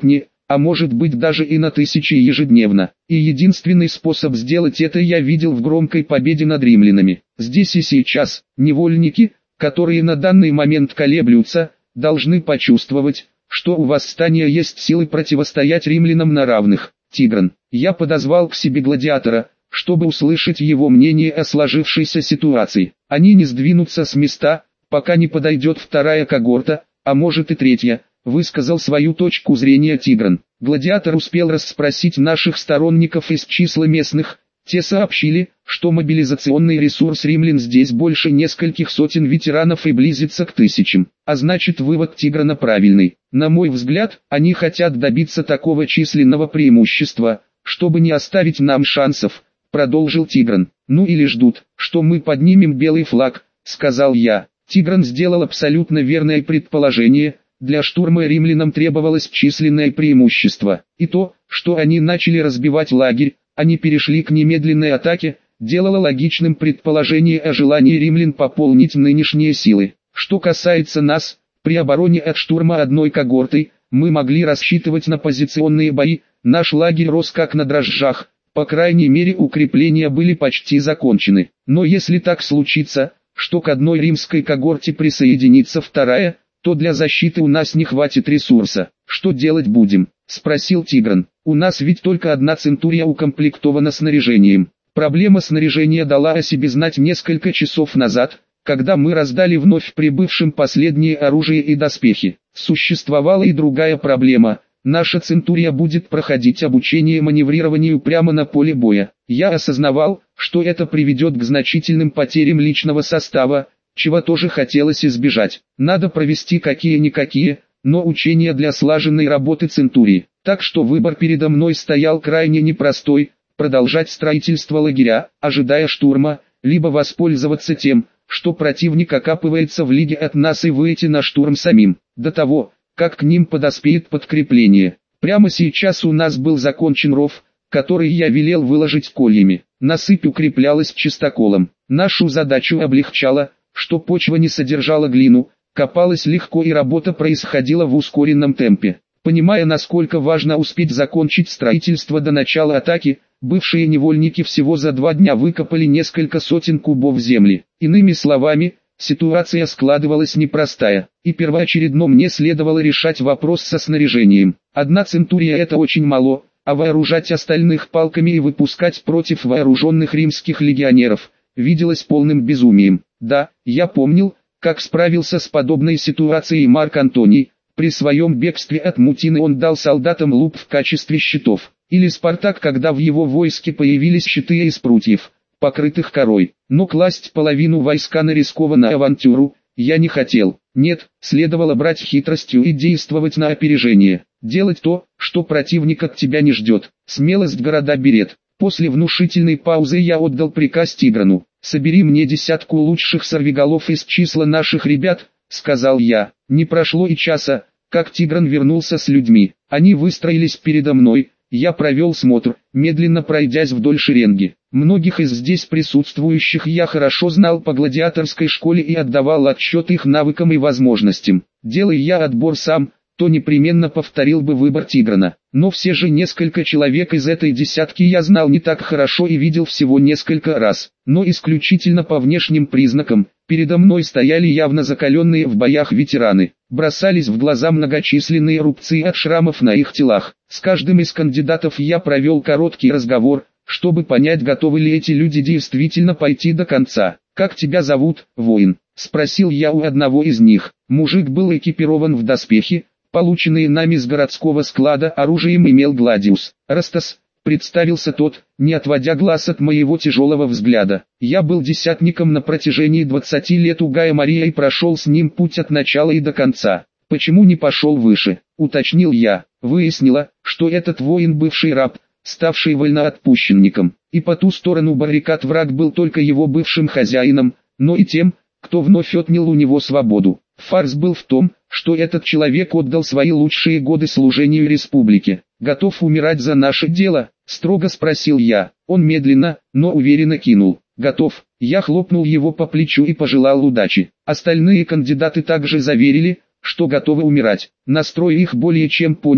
а может быть даже и на тысячи ежедневно. И единственный способ сделать это я видел в громкой победе над римлянами. Здесь и сейчас, невольники, которые на данный момент колеблются, должны почувствовать, что у восстания есть силы противостоять римлянам на равных. Тигран. Я подозвал к себе гладиатора, чтобы услышать его мнение о сложившейся ситуации. Они не сдвинутся с места, пока не подойдет вторая когорта, а может и третья, высказал свою точку зрения Тигран. Гладиатор успел расспросить наших сторонников из числа местных. Те сообщили, что мобилизационный ресурс римлян здесь больше нескольких сотен ветеранов и близится к тысячам. А значит, вывод Тиграна правильный. На мой взгляд, они хотят добиться такого численного преимущества, чтобы не оставить нам шансов, продолжил Тигран. Ну или ждут, что мы поднимем белый флаг, сказал я. Тигран сделал абсолютно верное предположение. Для штурма римлянам требовалось численное преимущество. И то, что они начали разбивать лагерь, они перешли к немедленной атаке, делало логичным предположение о желании римлян пополнить нынешние силы. Что касается нас, при обороне от штурма одной когортой, мы могли рассчитывать на позиционные бои, наш лагерь рос как на дрожжах, по крайней мере укрепления были почти закончены. Но если так случится, что к одной римской когорте присоединится вторая, то для защиты у нас не хватит ресурса. Что делать будем? Спросил Тигран. У нас ведь только одна центурия укомплектована снаряжением. Проблема снаряжения дала о себе знать несколько часов назад, когда мы раздали вновь прибывшим последнее оружие и доспехи. Существовала и другая проблема. Наша центурия будет проходить обучение маневрированию прямо на поле боя. Я осознавал, что это приведет к значительным потерям личного состава, чего тоже хотелось избежать. Надо провести какие-никакие, но учения для слаженной работы центурии. Так что выбор передо мной стоял крайне непростой: продолжать строительство лагеря, ожидая штурма, либо воспользоваться тем, что противник окапывается в лиге от нас и выйти на штурм самим, до того, как к ним подоспеет подкрепление. Прямо сейчас у нас был закончен ров, который я велел выложить кольями. Насыпь укреплялась чистоколом. Нашу задачу облегчало, что почва не содержала глину, копалась легко и работа происходила в ускоренном темпе. Понимая, насколько важно успеть закончить строительство до начала атаки, бывшие невольники всего за 2 дня выкопали несколько сотен кубов земли. Иными словами, ситуация складывалась непростая, и первоочередно мне следовало решать вопрос со снаряжением. Одна центурия — это очень мало, а вооружать остальных палками и выпускать против вооруженных римских легионеров виделось полным безумием. Да, я помнил, как справился с подобной ситуацией Марк Антоний. При своем бегстве от Мутины он дал солдатам лук в качестве щитов. Или Спартак, когда в его войске появились щиты из прутьев, покрытых корой. Но класть половину войска на рискованную авантюру я не хотел. Нет, следовало брать хитростью и действовать на опережение. Делать то, что противник от тебя не ждет. Смелость города берет. После внушительной паузы я отдал приказ Тиграну. «Собери мне 10 лучших сорвиголов из числа наших ребят», — сказал я. Не прошло и часа, как Тигран вернулся с людьми. Они выстроились передо мной. Я провел смотр, медленно пройдясь вдоль шеренги. Многих из здесь присутствующих я хорошо знал по гладиаторской школе и отдавал отчет их навыкам и возможностям. Делая я отбор сам, то непременно повторил бы выбор Тиграна. Но все же несколько человек из этой десятки я знал не так хорошо и видел всего несколько раз. Но исключительно по внешним признакам, передо мной стояли явно закаленные в боях ветераны. Бросались в глаза многочисленные рубцы от шрамов на их телах. С каждым из кандидатов я провел короткий разговор, чтобы понять, готовы ли эти люди действительно пойти до конца. «Как тебя зовут, воин?» — спросил я у одного из них. Мужик был экипирован в доспехи, полученные нами с городского склада. Оружием имел Гладиус. «Растас», — представился тот, не отводя глаз от моего тяжелого взгляда. «Я был десятником на протяжении 20 лет у Гая Мария и прошел с ним путь от начала и до конца. Почему не пошел выше?» — уточнил я. Выяснила, что этот воин бывший раб, ставший вольноотпущенником, и по ту сторону баррикад враг был только его бывшим хозяином, но и тем, кто вновь отнял у него свободу. Фарс был в том, что этот человек отдал свои лучшие годы служению республике. «Готов умирать за наше дело?» — строго спросил я. Он медленно, но уверенно кинул: «Готов». Я хлопнул его по плечу и пожелал удачи. Остальные кандидаты также заверили, что готовы умирать. Настрой их более чем понят,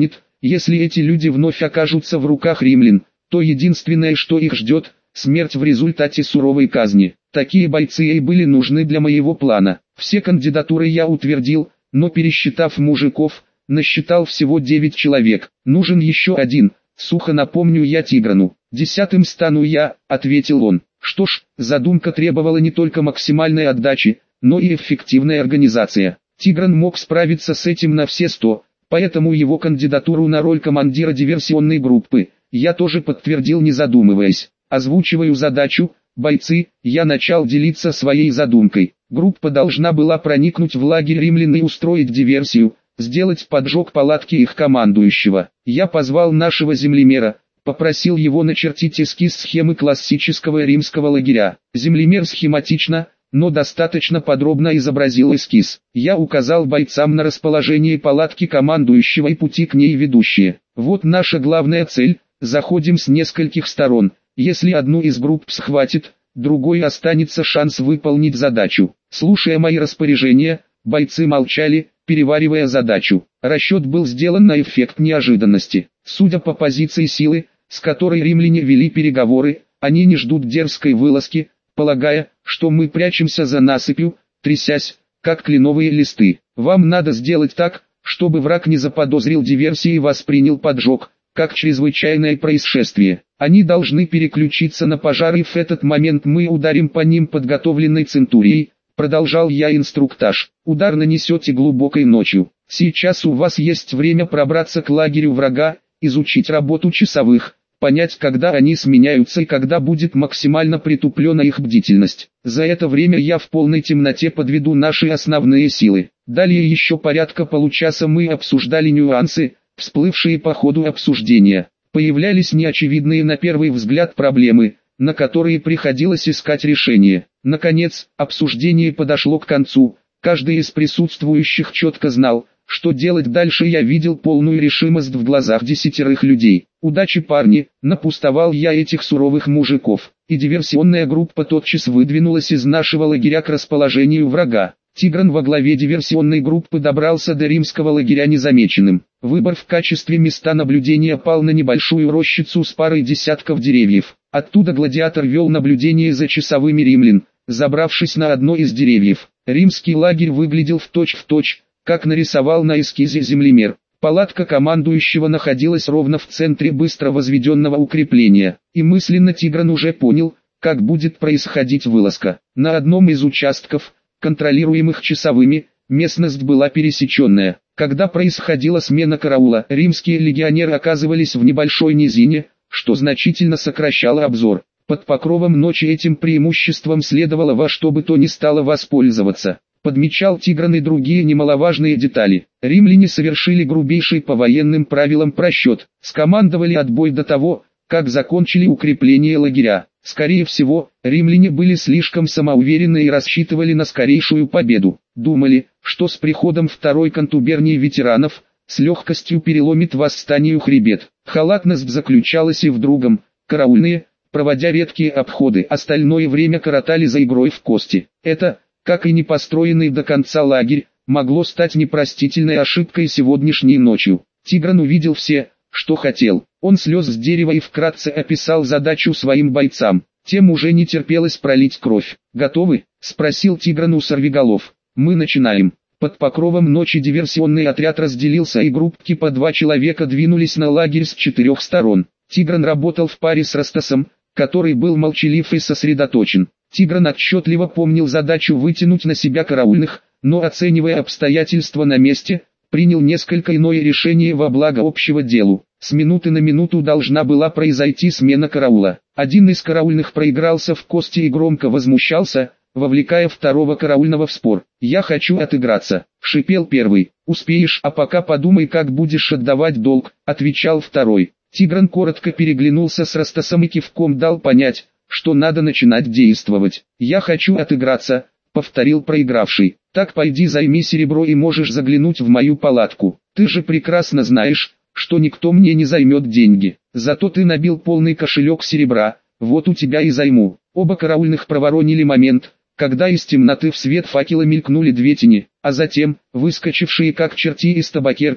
Если эти люди вновь окажутся в руках римлян, то единственное, что их ждет, смерть в результате суровой казни. Такие бойцы и были нужны для моего плана. Все кандидатуры я утвердил, но пересчитав мужиков, насчитал всего 9 человек. Нужен еще один, сухо напомню я Тиграну. 10-м стану я, ответил он. Что ж, задумка требовала не только максимальной отдачи, но и эффективной организации. Тигран мог справиться с этим на все 100, поэтому его кандидатуру на роль командира диверсионной группы я тоже подтвердил, не задумываясь. Озвучиваю задачу, бойцы, я начал делиться своей задумкой. Группа должна была проникнуть в лагерь римлян и устроить диверсию, сделать поджог палатки их командующего. Я позвал нашего землемера, попросил его начертить эскиз схемы классического римского лагеря. Землемер схематично, но достаточно подробно изобразил эскиз. Я указал бойцам на расположение палатки командующего и пути к ней ведущие. Вот наша главная цель, заходим с нескольких сторон. Если одну из групп схватит, другой останется шанс выполнить задачу. Слушая мои распоряжения, бойцы молчали, переваривая задачу. Расчет был сделан на эффект неожиданности. Судя по позиции силы, с которой римляне вели переговоры, они не ждут дерзкой вылазки, полагая, что мы прячемся за насыпью, трясясь, как кленовые листы. Вам надо сделать так, чтобы враг не заподозрил диверсии и воспринял поджог как чрезвычайное происшествие. Они должны переключиться на пожар, и в этот момент мы ударим по ним подготовленной центурией. Продолжал я инструктаж. Удар нанесете глубокой ночью. Сейчас у вас есть время пробраться к лагерю врага, изучить работу часовых, понять, когда они сменяются и когда будет максимально притуплена их бдительность. За это время я в полной темноте подведу наши основные силы. Далее еще порядка получаса мы обсуждали нюансы, всплывшие по ходу обсуждения. Появлялись неочевидные на первый взгляд проблемы, на которые приходилось искать решение. Наконец, обсуждение подошло к концу. Каждый из присутствующих четко знал, что делать дальше. Я видел полную решимость в глазах 10 людей. Удачи, парни, напустовал я этих суровых мужиков. И диверсионная группа тотчас выдвинулась из нашего лагеря к расположению врага. Тигран во главе диверсионной группы добрался до римского лагеря незамеченным. Выбор в качестве места наблюдения пал на небольшую рощицу с парой десятков деревьев. Оттуда гладиатор вел наблюдение за часовыми римлян, забравшись на одно из деревьев. Римский лагерь выглядел в точь, как нарисовал на эскизе землемер. Палатка командующего находилась ровно в центре быстро возведенного укрепления, и мысленно Тигран уже понял, как будет происходить вылазка. На одном из участков, контролируемых часовыми, местность была пересеченная. Когда происходила смена караула, римские легионеры оказывались в небольшой низине, что значительно сокращало обзор. Под покровом ночи этим преимуществом следовало во что бы то ни стало воспользоваться. Подмечал Тигран и другие немаловажные детали. Римляне совершили грубейший по военным правилам просчет, скомандовали отбой до того, как закончили укрепление лагеря. Скорее всего, римляне были слишком самоуверенны и рассчитывали на скорейшую победу. Думали, что с приходом второй контубернии ветеранов, с легкостью переломит восстанию хребет. Халатность заключалась и в другом. Караульные, проводя редкие обходы, остальное время коротали за игрой в кости. Это, как и не построенный до конца лагерь, могло стать непростительной ошибкой сегодняшней ночью. Тигран увидел все, что хотел. Он слез с дерева и вкратце описал задачу своим бойцам. Тем уже не терпелось пролить кровь. «Готовы?» – спросил Тигран у сорвиголов. «Мы начинаем». Под покровом ночи диверсионный отряд разделился, и группки по 2 человека двинулись на лагерь с 4 сторон. Тигран работал в паре с Растасом, который был молчалив и сосредоточен. Тигран отчетливо помнил задачу вытянуть на себя караульных, но, оценивая обстоятельства на месте, принял несколько иное решение во благо общего делу. С минуты на минуту должна была произойти смена караула. Один из караульных проигрался в кости и громко возмущался, вовлекая второго караульного в спор. «Я хочу отыграться», — шипел первый. «Успеешь, а пока подумай, как будешь отдавать долг», — отвечал второй. Тигран коротко переглянулся с Растасом и кивком дал понять, что надо начинать действовать. «Я хочу отыграться», — повторил проигравший. «Так пойди займи серебро и можешь заглянуть в мою палатку. Ты же прекрасно знаешь, что никто мне не займет деньги. Зато ты набил полный кошелек серебра, вот у тебя и займу». Оба караульных проворонили момент, когда из темноты в свет факела мелькнули 2 тени, а затем, выскочившие как черти из табакерки,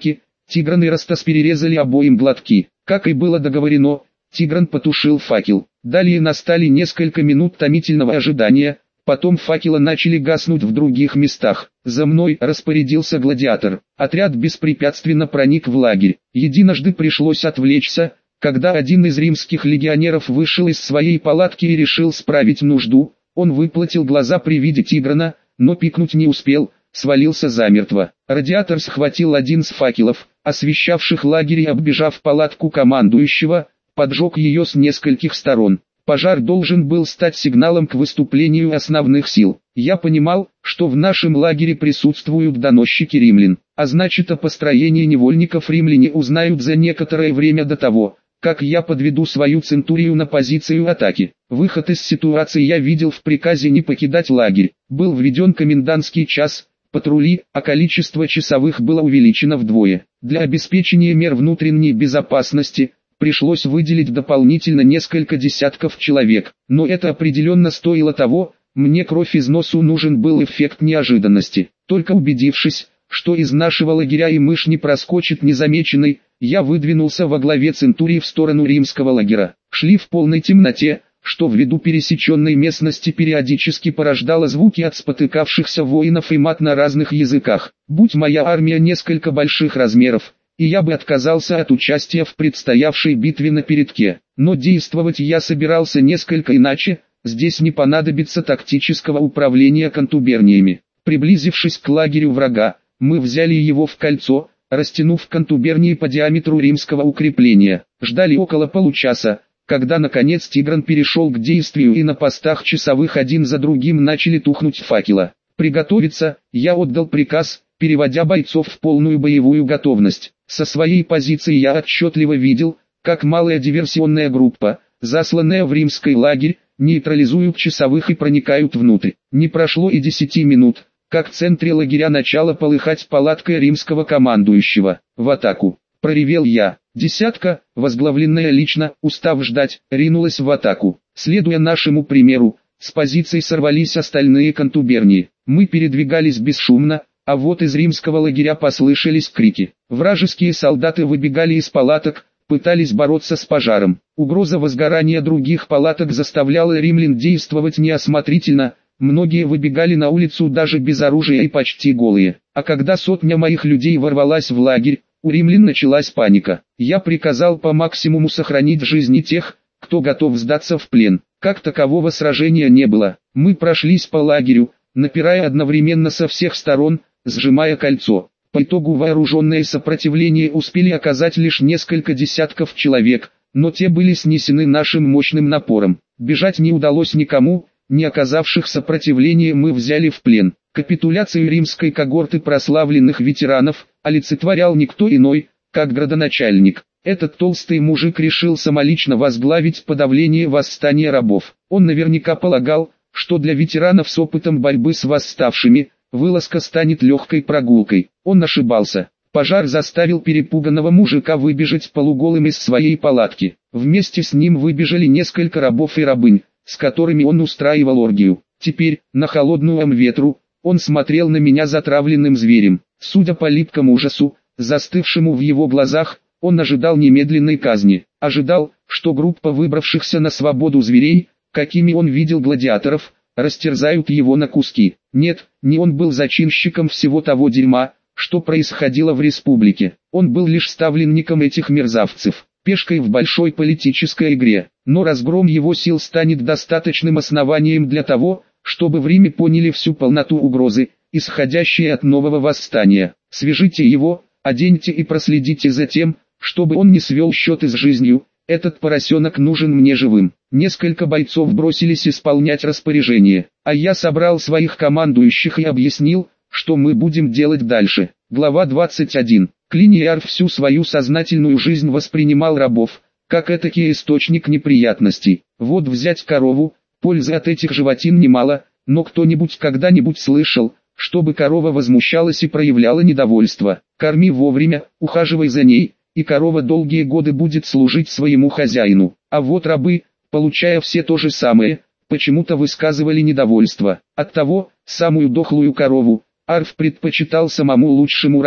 Тигран и Растас перерезали обоим глотки. Как и было договорено, Тигран потушил факел. Далее настали несколько минут томительного ожидания, потом факелы начали гаснуть в других местах. «За мной!» — распорядился гладиатор. Отряд беспрепятственно проник в лагерь. Единожды пришлось отвлечься, когда один из римских легионеров вышел из своей палатки и решил справить нужду. Он выплатил глаза при виде Тиграна, но пикнуть не успел, свалился замертво. Радиатор схватил один из факелов, освещавших лагерь, и, оббежав палатку командующего, поджег ее с нескольких сторон. Пожар должен был стать сигналом к выступлению основных сил. Я понимал, что в нашем лагере присутствуют доносчики римлян, а значит, о построении невольников римляне узнают за некоторое время до того, как я подведу свою центурию на позицию атаки. Выход из ситуации я видел в приказе не покидать лагерь. Был введен комендантский час, патрули, а количество часовых было увеличено вдвое. Для обеспечения мер внутренней безопасности пришлось выделить дополнительно несколько десятков человек. Но это определенно стоило того. Мне кровь из носу нужен был эффект неожиданности. Только убедившись, что из нашего лагеря и мышь не проскочит незамеченной, я выдвинулся во главе центурии в сторону римского лагеря. Шли в полной темноте, что ввиду пересеченной местности периодически порождало звуки от спотыкавшихся воинов и мат на разных языках. Будь моя армия несколько больших размеров, и я бы отказался от участия в предстоявшей битве на передке. Но действовать я собирался несколько иначе. Здесь не понадобится тактического управления контуберниями. Приблизившись к лагерю врага, мы взяли его в кольцо, растянув контубернии по диаметру римского укрепления. Ждали около получаса, когда наконец Тигран перешел к действию, и на постах часовых один за другим начали тухнуть факела. «Приготовиться!» — я отдал приказ, переводя бойцов в полную боевую готовность. Со своей позиции я отчетливо видел, как малая диверсионная группа, засланная в римский лагерь, нейтрализуют часовых и проникают внутрь. Не прошло и 10 минут, как в центре лагеря начала полыхать палатка римского командующего. «В атаку!» — проревел я. Десятка, возглавленная лично, устав ждать, ринулась в атаку. Следуя нашему примеру, с позиций сорвались остальные контубернии. Мы передвигались бесшумно, а вот из римского лагеря послышались крики. Вражеские солдаты выбегали из палаток, пытались бороться с пожаром. Угроза возгорания других палаток заставляла римлян действовать неосмотрительно. Многие выбегали на улицу даже без оружия и почти голые. А когда сотня моих людей ворвалась в лагерь, у римлян началась паника. Я приказал по максимуму сохранить жизни тех, кто готов сдаться в плен. Как такового сражения не было. Мы прошлись по лагерю, напирая одновременно со всех сторон, сжимая кольцо. По итогу вооруженное сопротивление успели оказать лишь несколько десятков человек, но те были снесены нашим мощным напором. Бежать не удалось никому. Не оказавших сопротивления мы взяли в плен. Капитуляцию римской когорты прославленных ветеранов олицетворял никто иной, как градоначальник. Этот толстый мужик решил самолично возглавить подавление восстания рабов. Он наверняка полагал, что для ветеранов с опытом борьбы с восставшими, вылазка станет легкой прогулкой. Он ошибался. Пожар заставил перепуганного мужика выбежать полуголым из своей палатки. Вместе с ним выбежали несколько рабов и рабынь, с которыми он устраивал оргию. Теперь, на холодном ветру, он смотрел на меня затравленным зверем. Судя по липкому ужасу, застывшему в его глазах, он ожидал немедленной казни. Ожидал, что группа выбравшихся на свободу зверей, какими он видел гладиаторов, растерзают его на куски. Нет, не он был зачинщиком всего того дерьма, что происходило в республике. Он был лишь ставленником этих мерзавцев, пешкой в большой политической игре. Но разгром его сил станет достаточным основанием для того, чтобы в Риме поняли всю полноту угрозы, исходящей от нового восстания. Свяжите его, оденьте и проследите за тем, чтобы он не свел счеты с жизнью. Этот поросенок нужен мне живым. Несколько бойцов бросились исполнять распоряжение, а я собрал своих командующих и объяснил, что мы будем делать дальше. Глава 21. Клиниар всю свою сознательную жизнь воспринимал рабов как этакий источник неприятностей. Вот взять корову, пользы от этих животин немало, но кто-нибудь когда-нибудь слышал, чтобы корова возмущалась и проявляла недовольство? Корми вовремя, ухаживай за ней, и корова долгие годы будет служить своему хозяину. А вот рабы, получая все то же самое, почему-то высказывали недовольство. Оттого, самую дохлую корову, Арф предпочитал самому лучшему рабу.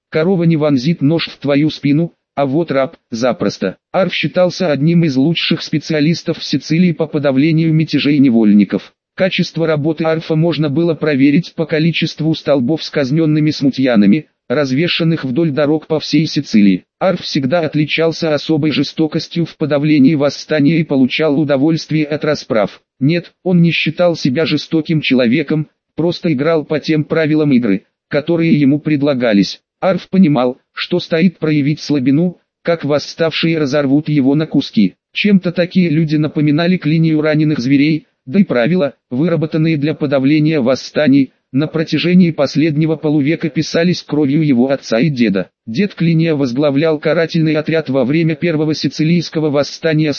корова не вонзит нож в твою спину, а вот раб – запросто. Арф считался одним из лучших специалистов в Сицилии по подавлению мятежей невольников. Качество работы Арфа можно было проверить по количеству столбов с казненными смутьянами, развешанных вдоль дорог по всей Сицилии. Арф всегда отличался особой жестокостью в подавлении восстания и получал удовольствие от расправ. Нет, он не считал себя жестоким человеком, просто играл по тем правилам игры, которые ему предлагались. Арф понимал, что стоит проявить слабину, как восставшие разорвут его на куски. Чем-то такие люди напоминали клинию раненых зверей, да и правила, выработанные для подавления восстаний, на протяжении последнего полувека писались кровью его отца и деда. Дед Клиния возглавлял карательный отряд во время первого сицилийского восстания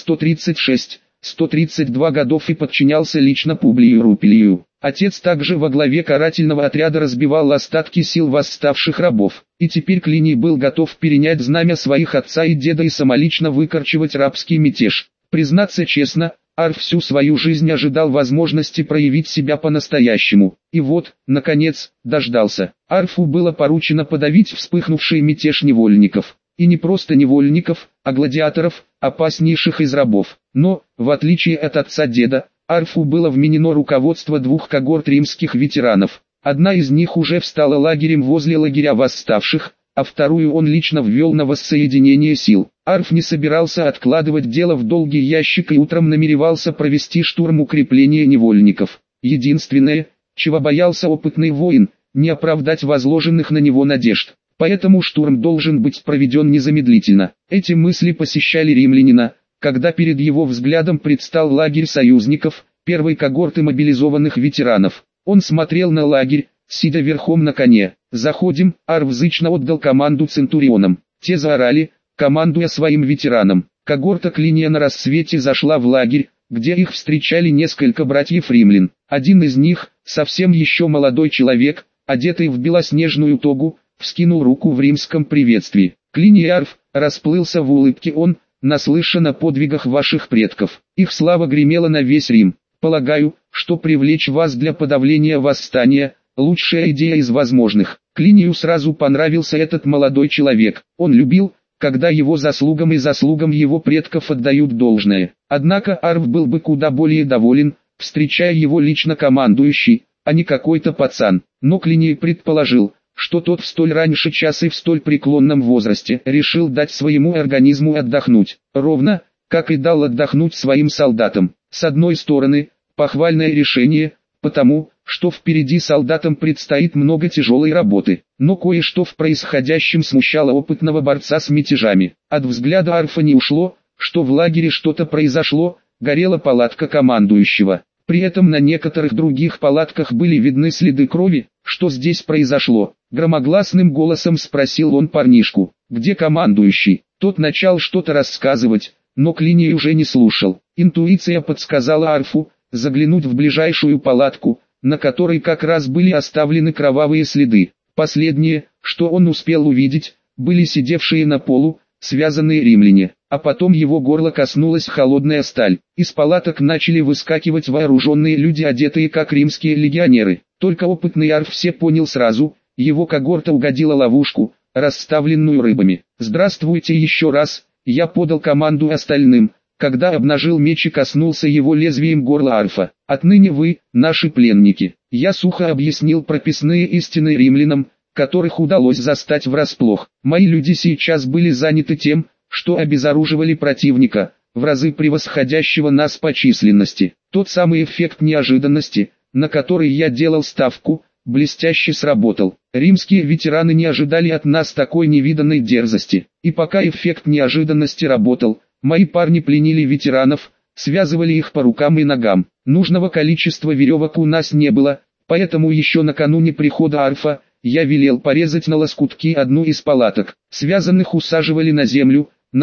136-132 годов и подчинялся лично Публию Рупилию. Отец также во главе карательного отряда разбивал остатки сил восставших рабов, и теперь Клиний был готов перенять знамя своих отца и деда и самолично выкорчевать рабский мятеж. Признаться честно, Арф всю свою жизнь ожидал возможности проявить себя по-настоящему, и вот, наконец, дождался. Арфу было поручено подавить вспыхнувший мятеж невольников, и не просто невольников, а гладиаторов, опаснейших из рабов. Но, в отличие от отца-деда, Арфу было вменено руководство двух когорт римских ветеранов. Одна из них уже встала лагерем возле лагеря восставших, а вторую он лично ввел на воссоединение сил. Арф не собирался откладывать дело в долгий ящик и утром намеревался провести штурм укрепления невольников. Единственное, чего боялся опытный воин, не оправдать возложенных на него надежд. Поэтому штурм должен быть проведен незамедлительно. Эти мысли посещали римлянина, когда перед его взглядом предстал лагерь союзников, первой когорты мобилизованных ветеранов. Он смотрел на лагерь, сидя верхом на коне. «Заходим», Арф зычно отдал команду центурионам. Те заорали, командуя своим ветеранам. Когорта Клиния на рассвете зашла в лагерь, где их встречали несколько братьев-римлян. Один из них, совсем еще молодой человек, одетый в белоснежную тогу, вскинул руку в римском приветствии. Клиний Арф расплылся в улыбке. Он наслышан о подвигах ваших предков. Их слава гремела на весь Рим. Полагаю, что привлечь вас для подавления восстания – лучшая идея из возможных. Клинию сразу понравился этот молодой человек. Он любил, когда его заслугам и заслугам его предков отдают должное. Однако Арф был бы куда более доволен, встречая его лично командующий, а не какой-то пацан. Но Клиний предположил, что тот в столь раньше час и в столь преклонном возрасте решил дать своему организму отдохнуть, ровно, как и дал отдохнуть своим солдатам. С одной стороны, похвальное решение, потому, что впереди солдатам предстоит много тяжелой работы, но кое-что в происходящем смущало опытного борца с мятежами. От взгляда Арфа не ушло, что в лагере что-то произошло, горела палатка командующего. При этом на некоторых других палатках были видны следы крови. Что здесь произошло? Громогласным голосом спросил он парнишку. Где командующий? Тот начал что-то рассказывать, но Клиний уже не слушал. Интуиция подсказала Арфу заглянуть в ближайшую палатку, на которой как раз были оставлены кровавые следы. Последнее, что он успел увидеть, были сидевшие на полу, связанные римляне, а потом его горло коснулась холодная сталь. Из палаток начали выскакивать вооруженные люди, одетые как римские легионеры. Только опытный Арф все понял сразу, его когорта угодила ловушку, расставленную рыбами. «Здравствуйте еще раз», я подал команду остальным, когда обнажил меч и коснулся его лезвием горла Арфа. «Отныне вы, наши пленники». Я сухо объяснил прописные истины римлянам, которых удалось застать врасплох. Мои люди сейчас были заняты тем, что обезоруживали противника, в разы превосходящего нас по численности. Тот самый эффект неожиданности, на который я делал ставку, блестяще сработал. Римские ветераны не ожидали от нас такой невиданной дерзости. И пока эффект неожиданности работал, мои парни пленили ветеранов, связывали их по рукам и ногам. Нужного количества веревок у нас не было, поэтому еще накануне прихода Арфа, я велел порезать на лоскутки одну из палаток. Связанных усаживали на землю, на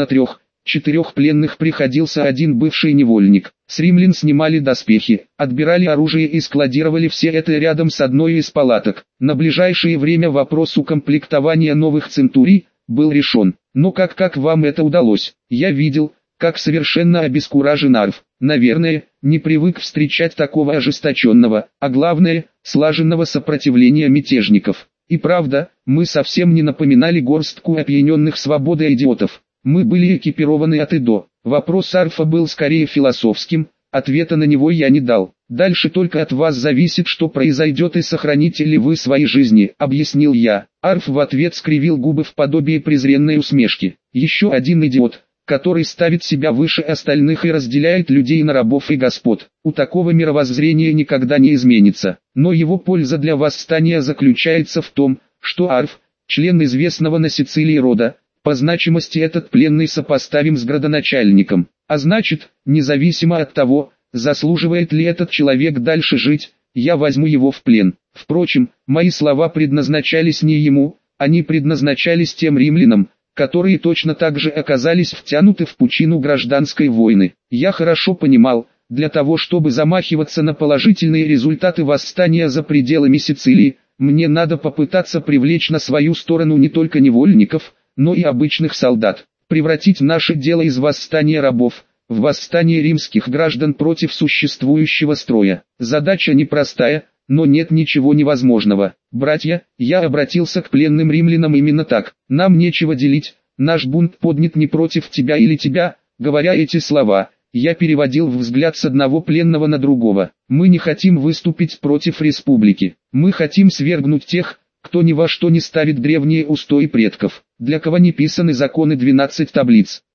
3-4 пленных приходился один бывший невольник. С римлян снимали доспехи, отбирали оружие и складировали все это рядом с одной из палаток. На ближайшее время вопрос укомплектования новых центурий был решен. Но как вам это удалось? Я видел, как совершенно обескуражен Арф. Наверное, не привык встречать такого ожесточенного, а главное, слаженного сопротивления мятежников. И правда, мы совсем не напоминали горстку опьяненных свободой идиотов. Мы были экипированы от и до. Вопрос Арфа был скорее философским, ответа на него я не дал. Дальше только от вас зависит, что произойдет и сохраните ли вы свои жизни, объяснил я. Арф в ответ скривил губы в подобие презренной усмешки. Еще один идиот, который ставит себя выше остальных и разделяет людей на рабов и господ. У такого мировоззрения никогда не изменится. Но его польза для восстания заключается в том, что Арф, член известного на Сицилии рода, по значимости этот пленный сопоставим с градоначальником. А значит, независимо от того, заслуживает ли этот человек дальше жить, я возьму его в плен. Впрочем, мои слова предназначались не ему, они предназначались тем римлянам, которые точно так же оказались втянуты в пучину гражданской войны. Я хорошо понимал, для того чтобы замахиваться на положительные результаты восстания за пределами Сицилии, мне надо попытаться привлечь на свою сторону не только невольников, но и обычных солдат. Превратить наше дело из восстания рабов в восстание римских граждан против существующего строя. Задача непростая, но нет ничего невозможного. Братья, я обратился к пленным римлянам именно так. Нам нечего делить, наш бунт поднят не против тебя или тебя. Говоря эти слова, я переводил взгляд с одного пленного на другого. Мы не хотим выступить против республики. Мы хотим свергнуть тех, кто ни во что не ставит древние устои предков, для кого не писаны законы 12 таблиц.